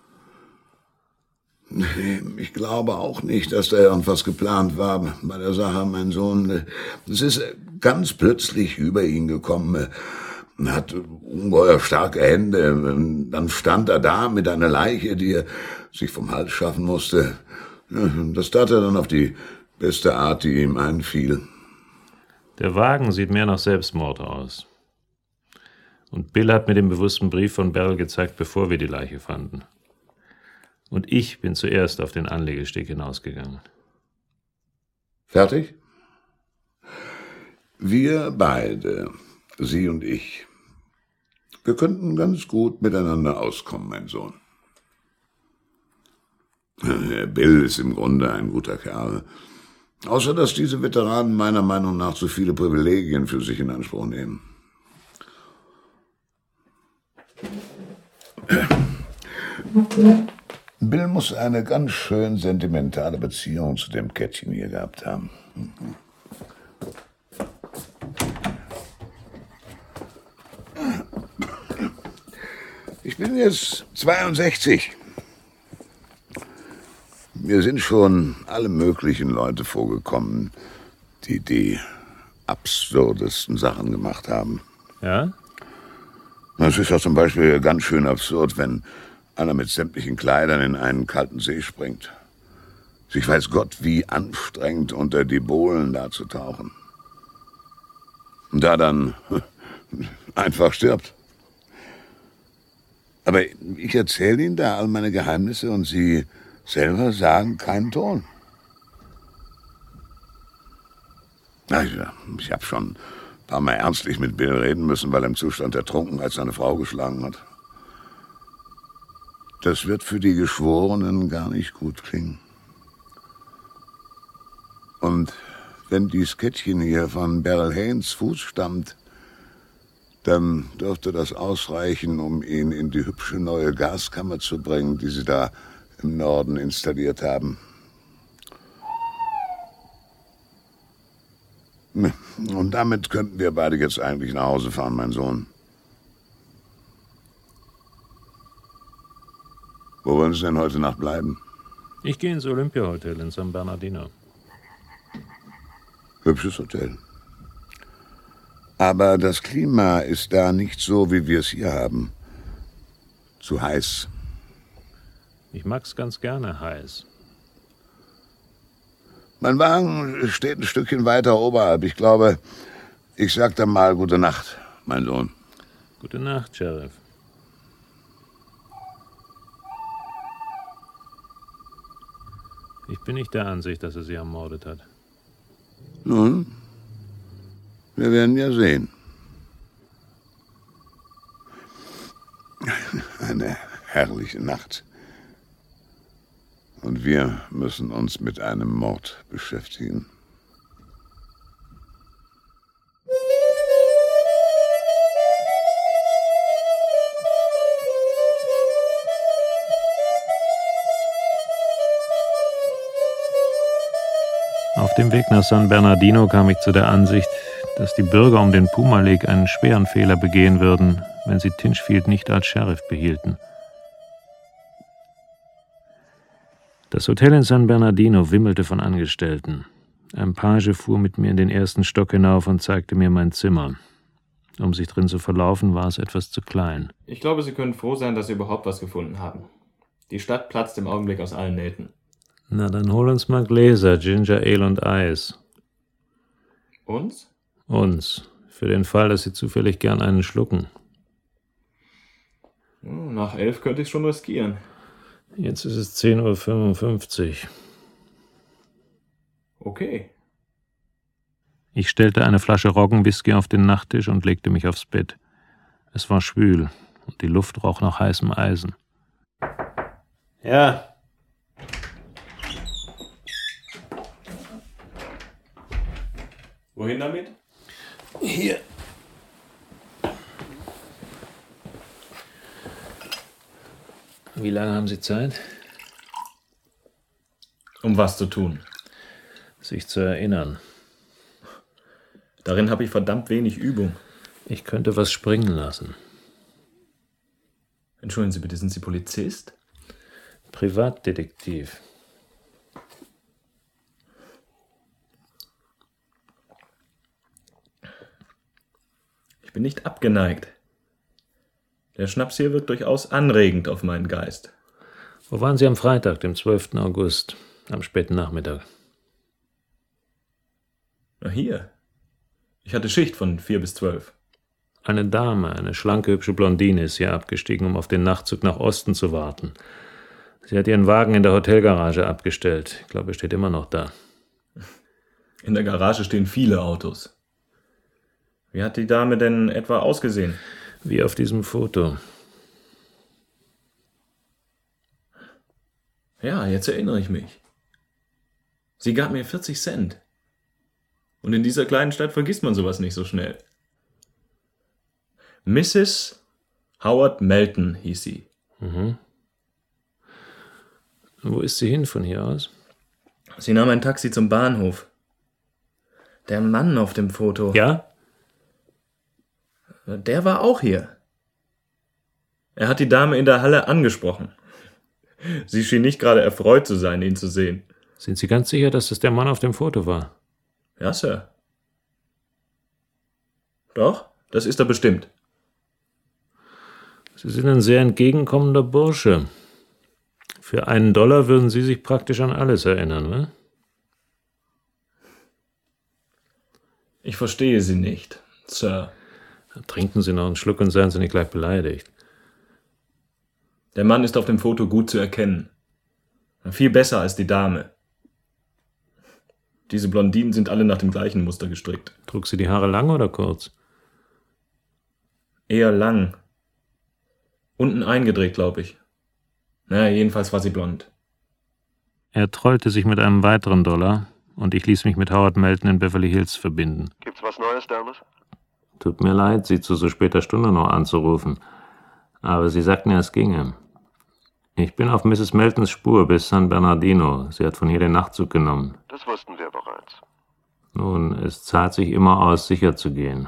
Nee, ich glaube auch nicht, dass da irgendwas geplant war bei der Sache, mein Sohn. Es ist ganz plötzlich über ihn gekommen. Er hat ungeheuer starke Hände. Dann stand er da mit einer Leiche, die er sich vom Hals schaffen musste. Das tat er dann auf die beste Art, die ihm einfiel. Der Wagen sieht mehr nach Selbstmord aus. Und Bill hat mir den bewussten Brief von Beryl gezeigt, bevor wir die Leiche fanden. Und ich bin zuerst auf den Anlegesteg hinausgegangen. Fertig? Wir beide, Sie und ich, wir könnten ganz gut miteinander auskommen, mein Sohn. Bill ist im Grunde ein guter Kerl. Außer dass diese Veteranen meiner Meinung nach zu viele Privilegien für sich in Anspruch nehmen. Bill muss eine ganz schön sentimentale Beziehung zu dem Kätzchen hier gehabt haben. Ich bin jetzt zweiundsechzig. Mir sind schon alle möglichen Leute vorgekommen, die die absurdesten Sachen gemacht haben. Ja? Es ist ja zum Beispiel ganz schön absurd, wenn einer mit sämtlichen Kleidern in einen kalten See springt. Ich weiß Gott, wie anstrengend unter die Bohlen da zu tauchen. Und da dann einfach stirbt. Aber ich erzähle Ihnen da all meine Geheimnisse und Sie selber sagen keinen Ton. Also, ich habe schon ein paar Mal ernstlich mit Bill reden müssen, weil er im Zustand der Trunkenheit seine Frau geschlagen hat. Das wird für die Geschworenen gar nicht gut klingen. Und wenn dies Kettchen hier von Beryl Haynes Fuß stammt, dann dürfte das ausreichen, um ihn in die hübsche neue Gaskammer zu bringen, die sie da im Norden installiert haben. Und damit könnten wir beide jetzt eigentlich nach Hause fahren, mein Sohn. Wo wollen Sie denn heute Nacht bleiben? Ich gehe ins Olympia-Hotel in San Bernardino. Hübsches Hotel. Aber das Klima ist da nicht so, wie wir es hier haben. Zu heiß. Ich mag's ganz gerne heiß. Mein Wagen steht ein Stückchen weiter oberhalb. Ich glaube, ich sag dann mal gute Nacht, mein Sohn. Gute Nacht, Sheriff. Ich bin nicht der Ansicht, dass er sie ermordet hat. Nun, wir werden ja sehen. Eine herrliche Nacht. Und wir müssen uns mit einem Mord beschäftigen. Auf dem Weg nach San Bernardino kam ich zu der Ansicht, dass die Bürger um den Puma Lake einen schweren Fehler begehen würden, wenn sie Tinchfield nicht als Sheriff behielten. Das Hotel in San Bernardino wimmelte von Angestellten. Ein Page fuhr mit mir in den ersten Stock hinauf und zeigte mir mein Zimmer. Um sich drin zu verlaufen, war es etwas zu klein. Ich glaube, Sie können froh sein, dass Sie überhaupt was gefunden haben. Die Stadt platzt im Augenblick aus allen Nähten. Na, dann hol uns mal Gläser, Ginger Ale und Eis. Uns? Uns. Für den Fall, dass Sie zufällig gern einen schlucken. Nach elf könnte ich schon riskieren. Jetzt ist es zehn Uhr fünfundfünfzig. Okay. Ich stellte eine Flasche Roggenwhisky auf den Nachttisch und legte mich aufs Bett. Es war schwül und die Luft roch nach heißem Eisen. Ja. Wohin damit? Hier. Wie lange haben Sie Zeit? Um was zu tun? Sich zu erinnern. Darin habe ich verdammt wenig Übung. Ich könnte was springen lassen. Entschuldigen Sie bitte, sind Sie Polizist? Privatdetektiv. Ich bin nicht abgeneigt. Der Schnaps hier wirkt durchaus anregend auf meinen Geist. Wo waren Sie am Freitag, dem zwölften August, am späten Nachmittag? Na hier. Ich hatte Schicht von vier bis zwölf. Eine Dame, eine schlanke, hübsche Blondine, ist hier abgestiegen, um auf den Nachtzug nach Osten zu warten. Sie hat ihren Wagen in der Hotelgarage abgestellt. Ich glaube, er steht immer noch da. In der Garage stehen viele Autos. Wie hat die Dame denn etwa ausgesehen? Wie auf diesem Foto. Ja, jetzt erinnere ich mich. Sie gab mir vierzig Cent. Und in dieser kleinen Stadt vergisst man sowas nicht so schnell. Misses Howard Melton hieß sie. Mhm. Wo ist sie hin von hier aus? Sie nahm ein Taxi zum Bahnhof. Der Mann auf dem Foto. Ja? Der war auch hier. Er hat die Dame in der Halle angesprochen. Sie schien nicht gerade erfreut zu sein, ihn zu sehen. Sind Sie ganz sicher, dass das der Mann auf dem Foto war? Ja, Sir. Doch, das ist er bestimmt. Sie sind ein sehr entgegenkommender Bursche. Für einen Dollar würden Sie sich praktisch an alles erinnern, ne? Ich verstehe Sie nicht, Sir. Trinken Sie noch einen Schluck und seien Sie nicht gleich beleidigt. Der Mann ist auf dem Foto gut zu erkennen. Viel besser als die Dame. Diese Blondinen sind alle nach dem gleichen Muster gestrickt. Trug sie die Haare lang oder kurz? Eher lang. Unten eingedreht, glaube ich. Naja, jedenfalls war sie blond. Er trollte sich mit einem weiteren Dollar und ich ließ mich mit Howard Melton in Beverly Hills verbinden. Gibt's was Neues, Dalmas? Tut mir leid, Sie zu so später Stunde noch anzurufen. Aber Sie sagten ja, es ginge. Ich bin auf Misses Meltons Spur bis San Bernardino. Sie hat von hier den Nachtzug genommen. Das wussten wir bereits. Nun, es zahlt sich immer aus, sicher zu gehen.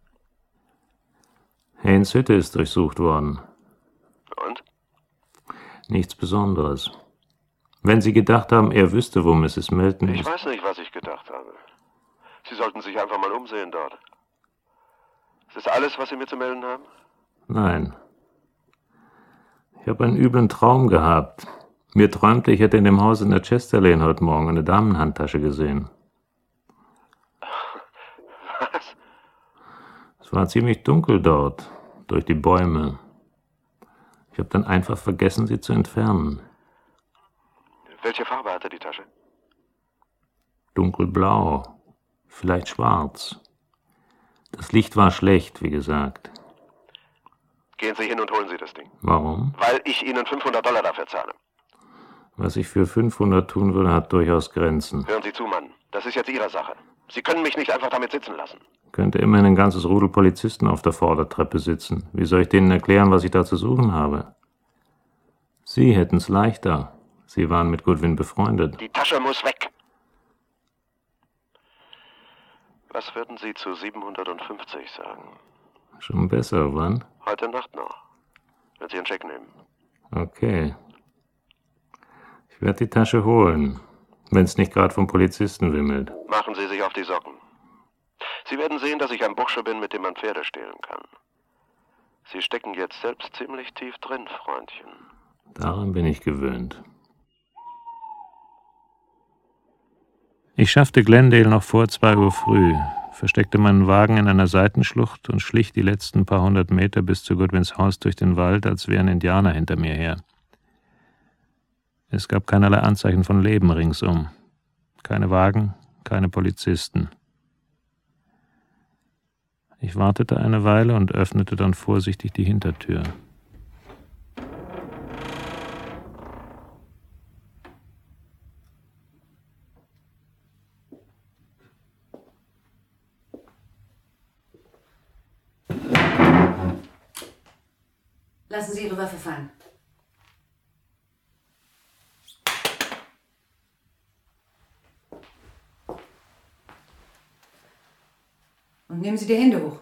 Haynes Hütte ist durchsucht worden. Und? Nichts Besonderes. Wenn Sie gedacht haben, er wüsste, wo Misses Melton ist... Ich weiß nicht, was ich gedacht habe. Sie sollten sich einfach mal umsehen dort. Ist das alles, was Sie mir zu melden haben? Nein. Ich habe einen üblen Traum gehabt. Mir träumte, ich hätte in dem Haus in der Chester Lane heute Morgen eine Damenhandtasche gesehen. Was? Es war ziemlich dunkel dort, durch die Bäume. Ich habe dann einfach vergessen, sie zu entfernen. Welche Farbe hatte die Tasche? Dunkelblau, vielleicht schwarz. Das Licht war schlecht, wie gesagt. Gehen Sie hin und holen Sie das Ding. Warum? Weil ich Ihnen fünfhundert Dollar dafür zahle. Was ich für fünfhundert tun würde, hat durchaus Grenzen. Hören Sie zu, Mann. Das ist jetzt Ihre Sache. Sie können mich nicht einfach damit sitzen lassen. Könnte immerhin ein ganzes Rudel Polizisten auf der Vordertreppe sitzen. Wie soll ich denen erklären, was ich da zu suchen habe? Sie hätten's leichter. Sie waren mit Goodwin befreundet. Die Tasche muss weg. Was würden Sie zu siebenhundertfünfzig sagen? Schon besser, wann? Heute Nacht noch, wenn Sie einen Scheck nehmen. Okay. Ich werde die Tasche holen, wenn es nicht gerade vom Polizisten wimmelt. Machen Sie sich auf die Socken. Sie werden sehen, dass ich ein Bursche bin, mit dem man Pferde stehlen kann. Sie stecken jetzt selbst ziemlich tief drin, Freundchen. Daran bin ich gewöhnt. Ich schaffte Glendale noch vor zwei Uhr früh, versteckte meinen Wagen in einer Seitenschlucht und schlich die letzten paar hundert Meter bis zu Goodwins Haus durch den Wald, als wären Indianer hinter mir her. Es gab keinerlei Anzeichen von Leben ringsum. Keine Wagen, keine Polizisten. Ich wartete eine Weile und öffnete dann vorsichtig die Hintertür. Lassen Sie Ihre Waffe fallen. Und nehmen Sie die Hände hoch.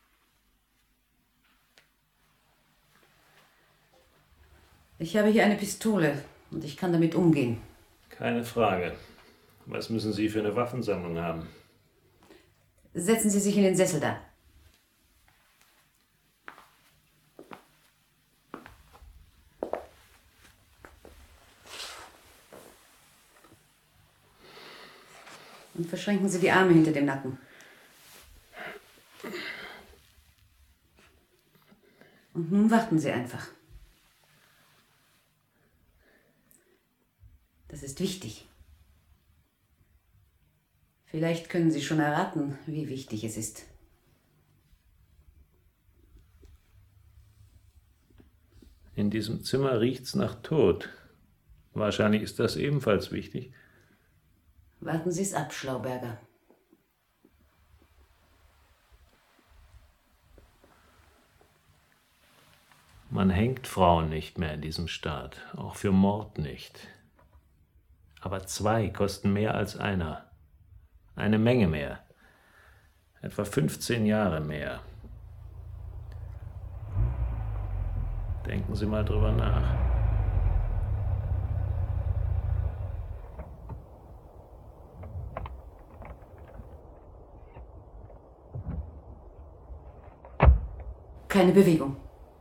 Ich habe hier eine Pistole und ich kann damit umgehen. Keine Frage. Was müssen Sie für eine Waffensammlung haben? Setzen Sie sich in den Sessel da. Und verschränken Sie die Arme hinter dem Nacken. Und nun warten Sie einfach. Das ist wichtig. Vielleicht können Sie schon erraten, wie wichtig es ist. In diesem Zimmer riecht's nach Tod. Wahrscheinlich ist das ebenfalls wichtig. Warten Sie es ab, Schlauberger. Man hängt Frauen nicht mehr in diesem Staat, auch für Mord nicht. Aber zwei kosten mehr als einer. Eine Menge mehr. Etwa fünfzehn Jahre mehr. Denken Sie mal drüber nach. Keine Bewegung.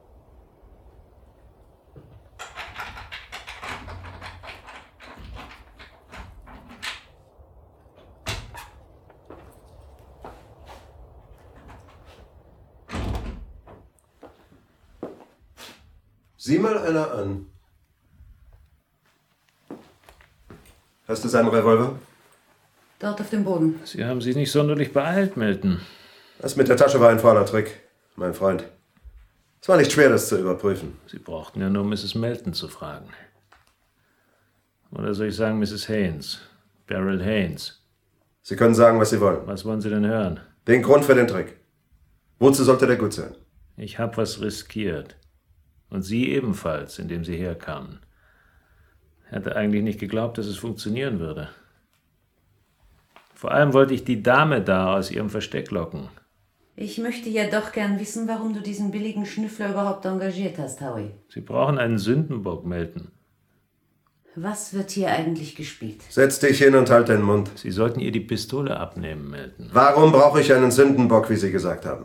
Sieh mal einer an. Hast du seinen Revolver? Dort auf dem Boden. Sie haben sich nicht sonderlich beeilt, Milton. Das mit der Tasche war ein fauler Trick, mein Freund. Es war nicht schwer, das zu überprüfen. Sie brauchten ja nur Misses Melton zu fragen. Oder soll ich sagen Misses Haynes? Beryl Haynes. Sie können sagen, was Sie wollen. Was wollen Sie denn hören? Den Grund für den Trick. Wozu sollte der gut sein? Ich habe was riskiert. Und Sie ebenfalls, indem Sie herkamen. Ich hatte eigentlich nicht geglaubt, dass es funktionieren würde. Vor allem wollte ich die Dame da aus ihrem Versteck locken. Ich möchte ja doch gern wissen, warum du diesen billigen Schnüffler überhaupt engagiert hast, Howie. Sie brauchen einen Sündenbock, Melton. Was wird hier eigentlich gespielt? Setz dich hin und halt den Mund. Sie sollten ihr die Pistole abnehmen, Melton. Warum brauche ich einen Sündenbock, wie Sie gesagt haben?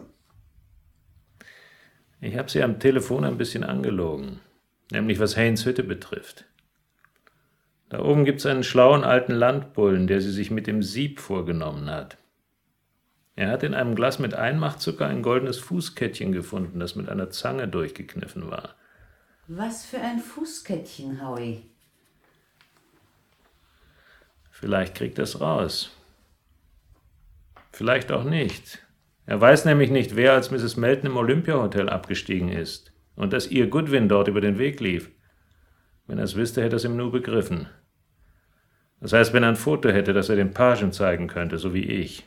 Ich habe Sie am Telefon ein bisschen angelogen. Nämlich was Haynes Hütte betrifft. Da oben gibt's einen schlauen alten Landbullen, der sie sich mit dem Sieb vorgenommen hat. Er hat in einem Glas mit Einmachzucker ein goldenes Fußkettchen gefunden, das mit einer Zange durchgekniffen war. Was für ein Fußkettchen, Howie? Vielleicht kriegt er's raus. Vielleicht auch nicht. Er weiß nämlich nicht, wer als Misses Melton im Olympia-Hotel abgestiegen ist und dass ihr Goodwin dort über den Weg lief. Wenn er es wüsste, hätte er es ihm nur begriffen. Das heißt, wenn er ein Foto hätte, das er dem Pagen zeigen könnte, so wie ich.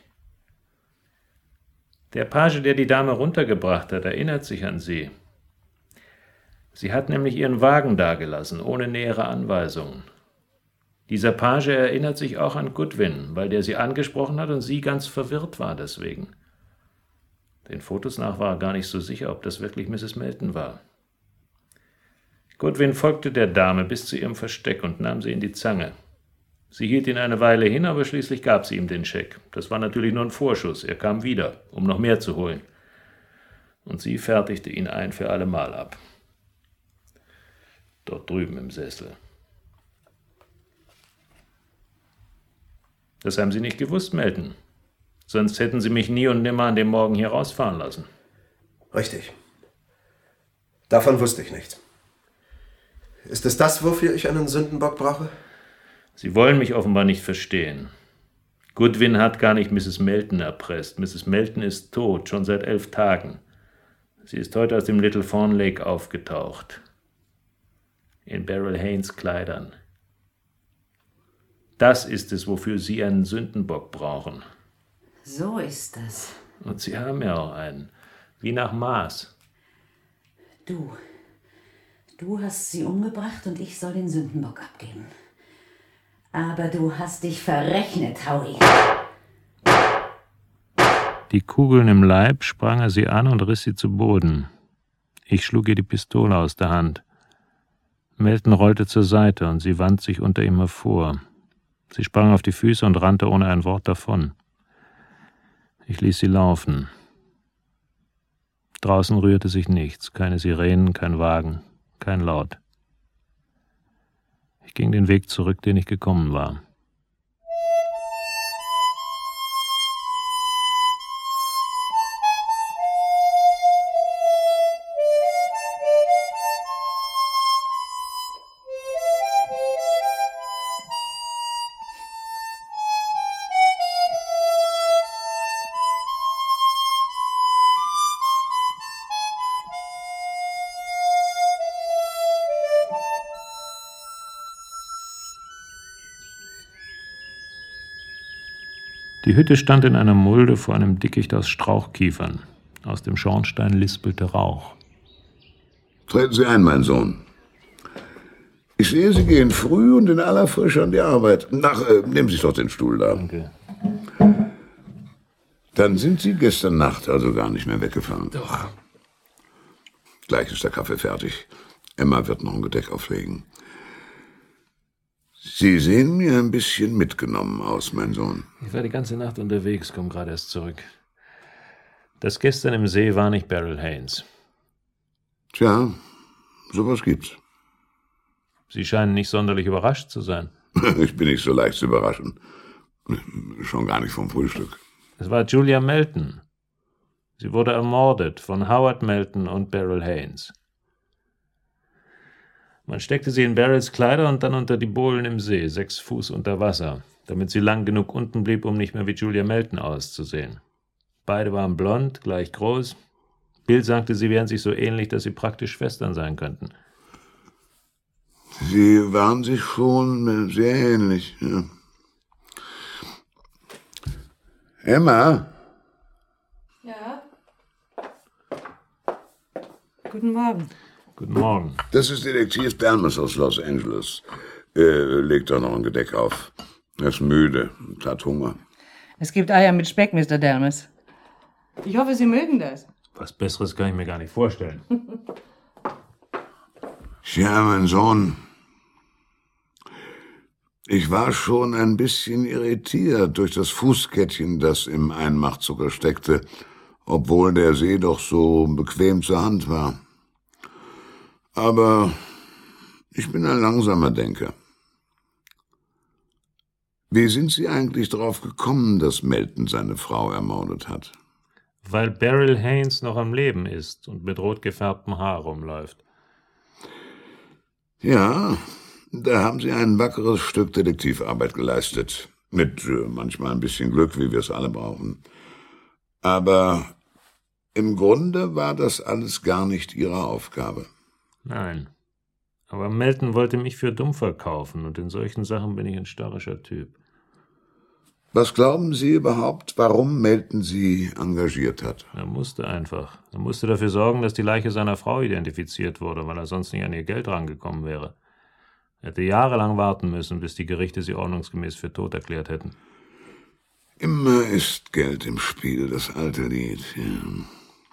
Der Page, der die Dame runtergebracht hat, erinnert sich an sie. Sie hat nämlich ihren Wagen dagelassen, ohne nähere Anweisungen. Dieser Page erinnert sich auch an Goodwin, weil der sie angesprochen hat und sie ganz verwirrt war deswegen. Den Fotos nach war er gar nicht so sicher, ob das wirklich Misses Melton war. Goodwin folgte der Dame bis zu ihrem Versteck und nahm sie in die Zange. Sie hielt ihn eine Weile hin, aber schließlich gab sie ihm den Scheck. Das war natürlich nur ein Vorschuss. Er kam wieder, um noch mehr zu holen. Und sie fertigte ihn ein für allemal ab. Dort drüben im Sessel. Das haben Sie nicht gewusst, Melton. Sonst hätten Sie mich nie und nimmer an dem Morgen hier rausfahren lassen. Richtig. Davon wusste ich nichts. Ist es das, wofür ich einen Sündenbock brauche? Sie wollen mich offenbar nicht verstehen. Goodwin hat gar nicht Misses Melton erpresst. Misses Melton ist tot, schon seit elf Tagen. Sie ist heute aus dem Little Fawn Lake aufgetaucht. In Beryl Haynes Kleidern. Das ist es, wofür Sie einen Sündenbock brauchen. So ist das. Und Sie haben ja auch einen. Wie nach Maß. Du. Du hast sie umgebracht und ich soll den Sündenbock abgeben. Aber du hast dich verrechnet, Howie. Die Kugeln im Leib sprang er sie an und riss sie zu Boden. Ich schlug ihr die Pistole aus der Hand. Melton rollte zur Seite und sie wand sich unter ihm hervor. Sie sprang auf die Füße und rannte ohne ein Wort davon. Ich ließ sie laufen. Draußen rührte sich nichts, keine Sirenen, kein Wagen, kein Laut. Ich ging den Weg zurück, den ich gekommen war. Die Hütte stand in einer Mulde vor einem Dickicht aus Strauchkiefern. Aus dem Schornstein lispelte Rauch. Treten Sie ein, mein Sohn. Ich sehe, Sie gehen früh und in aller Frische an die Arbeit. Ach, äh, nehmen Sie sich doch den Stuhl da. Danke. Dann sind Sie gestern Nacht also gar nicht mehr weggefahren. Doch. Gleich ist der Kaffee fertig. Emma wird noch ein Gedeck auflegen. Sie sehen mir ein bisschen mitgenommen aus, mein Sohn. Ich war die ganze Nacht unterwegs, komme gerade erst zurück. Das gestern im See war nicht Beryl Haynes. Tja, sowas gibt's. Sie scheinen nicht sonderlich überrascht zu sein. Ich bin nicht so leicht zu überraschen. Schon gar nicht vom Frühstück. Es war Julia Melton. Sie wurde ermordet von Howard Melton und Beryl Haynes. Man steckte sie in Beryls Kleider und dann unter die Bohlen im See, sechs Fuß unter Wasser, damit sie lang genug unten blieb, um nicht mehr wie Julia Melton auszusehen. Beide waren blond, gleich groß. Bill sagte, sie wären sich so ähnlich, dass sie praktisch Schwestern sein könnten. Sie waren sich schon sehr ähnlich, ja. Emma? Ja? Guten Morgen. Guten Morgen. Das ist Detektiv Dalmas aus Los Angeles. Er legt da noch ein Gedeck auf. Er ist müde und hat Hunger. Es gibt Eier mit Speck, Mister Dalmas. Ich hoffe, Sie mögen das. Was Besseres kann ich mir gar nicht vorstellen. Ja, mein Sohn. Ich war schon ein bisschen irritiert durch das Fußkettchen, das im Einmachzucker steckte, obwohl der See doch so bequem zur Hand war. Aber ich bin ein langsamer Denker. Wie sind Sie eigentlich darauf gekommen, dass Melton seine Frau ermordet hat? Weil Beryl Haynes noch am Leben ist und mit rot gefärbtem Haar rumläuft. Ja, da haben Sie ein wackeres Stück Detektivarbeit geleistet. Mit äh, manchmal ein bisschen Glück, wie wir es alle brauchen. Aber im Grunde war das alles gar nicht Ihre Aufgabe. Nein. Aber Melton wollte mich für dumm verkaufen und in solchen Sachen bin ich ein störrischer Typ. Was glauben Sie überhaupt, warum Melton Sie engagiert hat? Er musste einfach. Er musste dafür sorgen, dass die Leiche seiner Frau identifiziert wurde, weil er sonst nicht an ihr Geld rangekommen wäre. Er hätte jahrelang warten müssen, bis die Gerichte sie ordnungsgemäß für tot erklärt hätten. Immer ist Geld im Spiel, das alte Lied. Ja.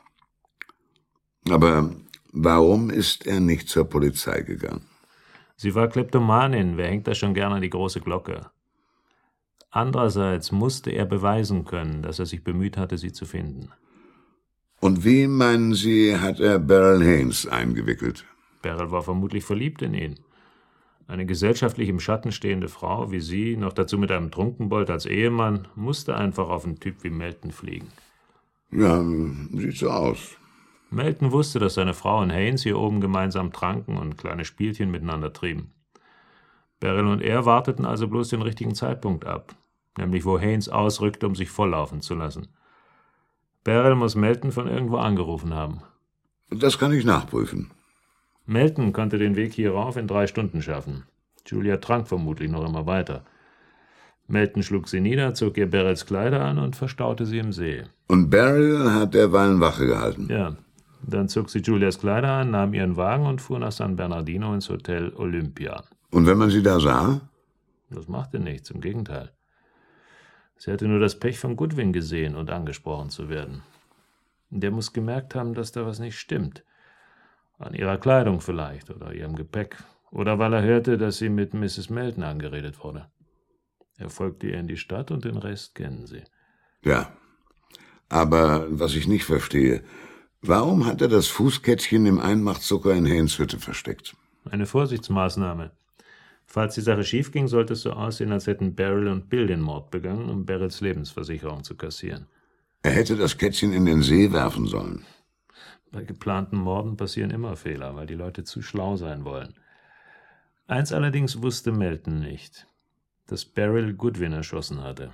Aber warum ist er nicht zur Polizei gegangen? Sie war Kleptomanin, wer hängt da schon gerne an die große Glocke? Andererseits musste er beweisen können, dass er sich bemüht hatte, sie zu finden. Und wie, meinen Sie, hat er Beryl Haynes eingewickelt? Beryl war vermutlich verliebt in ihn. Eine gesellschaftlich im Schatten stehende Frau wie sie, noch dazu mit einem Trunkenbold als Ehemann, musste einfach auf einen Typ wie Melton fliegen. Ja, sieht so aus. Melton wusste, dass seine Frau und Haynes hier oben gemeinsam tranken und kleine Spielchen miteinander trieben. Beryl und er warteten also bloß den richtigen Zeitpunkt ab, nämlich wo Haynes ausrückte, um sich volllaufen zu lassen. Beryl muss Melton von irgendwo angerufen haben. Das kann ich nachprüfen. Melton konnte den Weg hierauf in drei Stunden schaffen. Julia trank vermutlich noch immer weiter. Melton schlug sie nieder, zog ihr Beryls Kleider an und verstaute sie im See. Und Beryl hat derweilen Wache gehalten? Ja. Dann zog sie Julias Kleider an, nahm ihren Wagen und fuhr nach San Bernardino ins Hotel Olympia. Und wenn man sie da sah? Das machte nichts, im Gegenteil. Sie hatte nur das Pech, von Goodwin gesehen und angesprochen zu werden. Der muss gemerkt haben, dass da was nicht stimmt. An ihrer Kleidung vielleicht oder ihrem Gepäck. Oder weil er hörte, dass sie mit Misses Melton angeredet wurde. Er folgte ihr in die Stadt und den Rest kennen Sie. Ja, aber was ich nicht verstehe, warum hat er das Fußkettchen im Einmachzucker in Haynes Hütte versteckt? Eine Vorsichtsmaßnahme. Falls die Sache schief ging, sollte es so aussehen, als hätten Beryl und Bill den Mord begangen, um Beryls Lebensversicherung zu kassieren. Er hätte das Kettchen in den See werfen sollen. Bei geplanten Morden passieren immer Fehler, weil die Leute zu schlau sein wollen. Eins allerdings wusste Melton nicht, dass Beryl Goodwin erschossen hatte.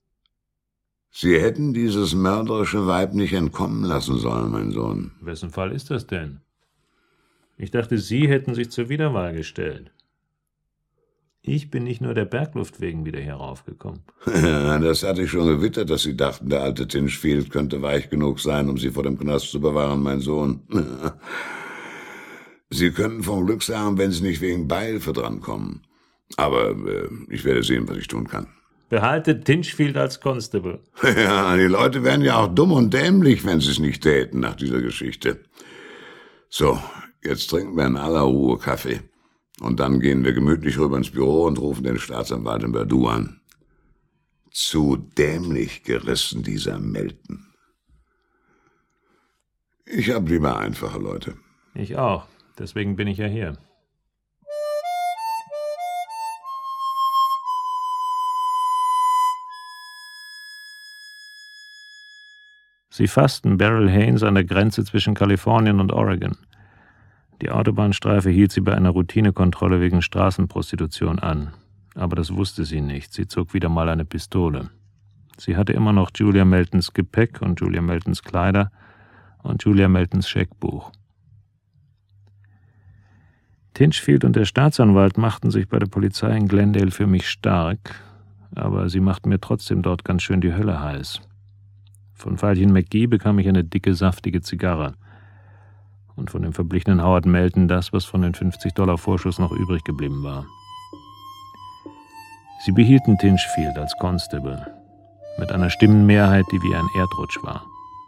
Sie hätten dieses mörderische Weib nicht entkommen lassen sollen, mein Sohn. Wessen Fall ist das denn? Ich dachte, Sie hätten sich zur Wiederwahl gestellt. Ich bin nicht nur der Bergluft wegen wieder hier raufgekommen. Ja, das hatte ich schon gewittert, dass Sie dachten, der alte Tinchfield könnte weich genug sein, um Sie vor dem Knast zu bewahren, mein Sohn. Sie könnten vom Glück sagen, wenn Sie nicht wegen Beihilfe drankommen. Aber äh, ich werde sehen, was ich tun kann. Behaltet Tinchfield als Constable. Ja, die Leute wären ja auch dumm und dämlich, wenn sie es nicht täten nach dieser Geschichte. So, jetzt trinken wir in aller Ruhe Kaffee. Und dann gehen wir gemütlich rüber ins Büro und rufen den Staatsanwalt in Verdun an. Zu dämlich gerissen, dieser Melton. Ich hab lieber einfache Leute. Ich auch. Deswegen bin ich ja hier. Sie fassten Beryl Haynes an der Grenze zwischen Kalifornien und Oregon. Die Autobahnstreife hielt sie bei einer Routinekontrolle wegen Straßenprostitution an. Aber das wusste sie nicht. Sie zog wieder mal eine Pistole. Sie hatte immer noch Julia Meltons Gepäck und Julia Meltons Kleider und Julia Meltons Scheckbuch. Tinchfield und der Staatsanwalt machten sich bei der Polizei in Glendale für mich stark, aber sie machten mir trotzdem dort ganz schön die Hölle heiß. Von Veilchen McGee bekam ich eine dicke, saftige Zigarre. Und von dem verblichenen Howard Melton das, was von den fünfzig Dollar Vorschuss noch übrig geblieben war. Sie behielten Tinchfield als Constable, mit einer Stimmenmehrheit, die wie ein Erdrutsch war.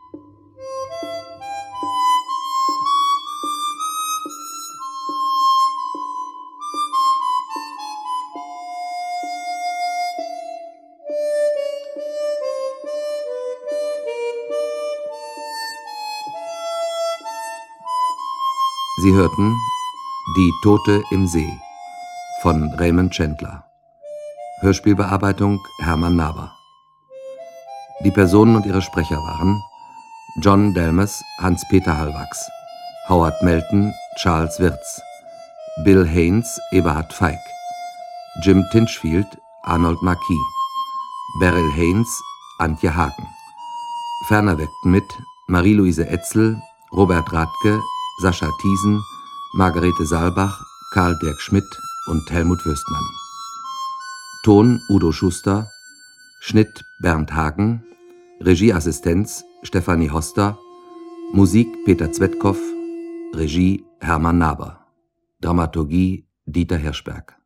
Sie hörten Die Tote im See von Raymond Chandler. Hörspielbearbeitung Hermann Naber. Die Personen und ihre Sprecher waren John Delmes, Hans-Peter Hallwachs, Howard Melton, Charles Wirz, Bill Haynes, Eberhard Feig, Jim Tinchfield, Arnold Marquis, Beryl Haynes, Antje Haken. Ferner wirkten mit Marie-Louise Etzel, Robert Radke, Sascha Thiesen, Margarete Saalbach, Karl Dirk Schmidt und Helmut Wöstmann. Ton Udo Schuster, Schnitt Bernd Hagen, Regieassistenz Stefanie Hoster, Musik Peter Zwetkow, Regie Hermann Naber, Dramaturgie Dieter Hirschberg.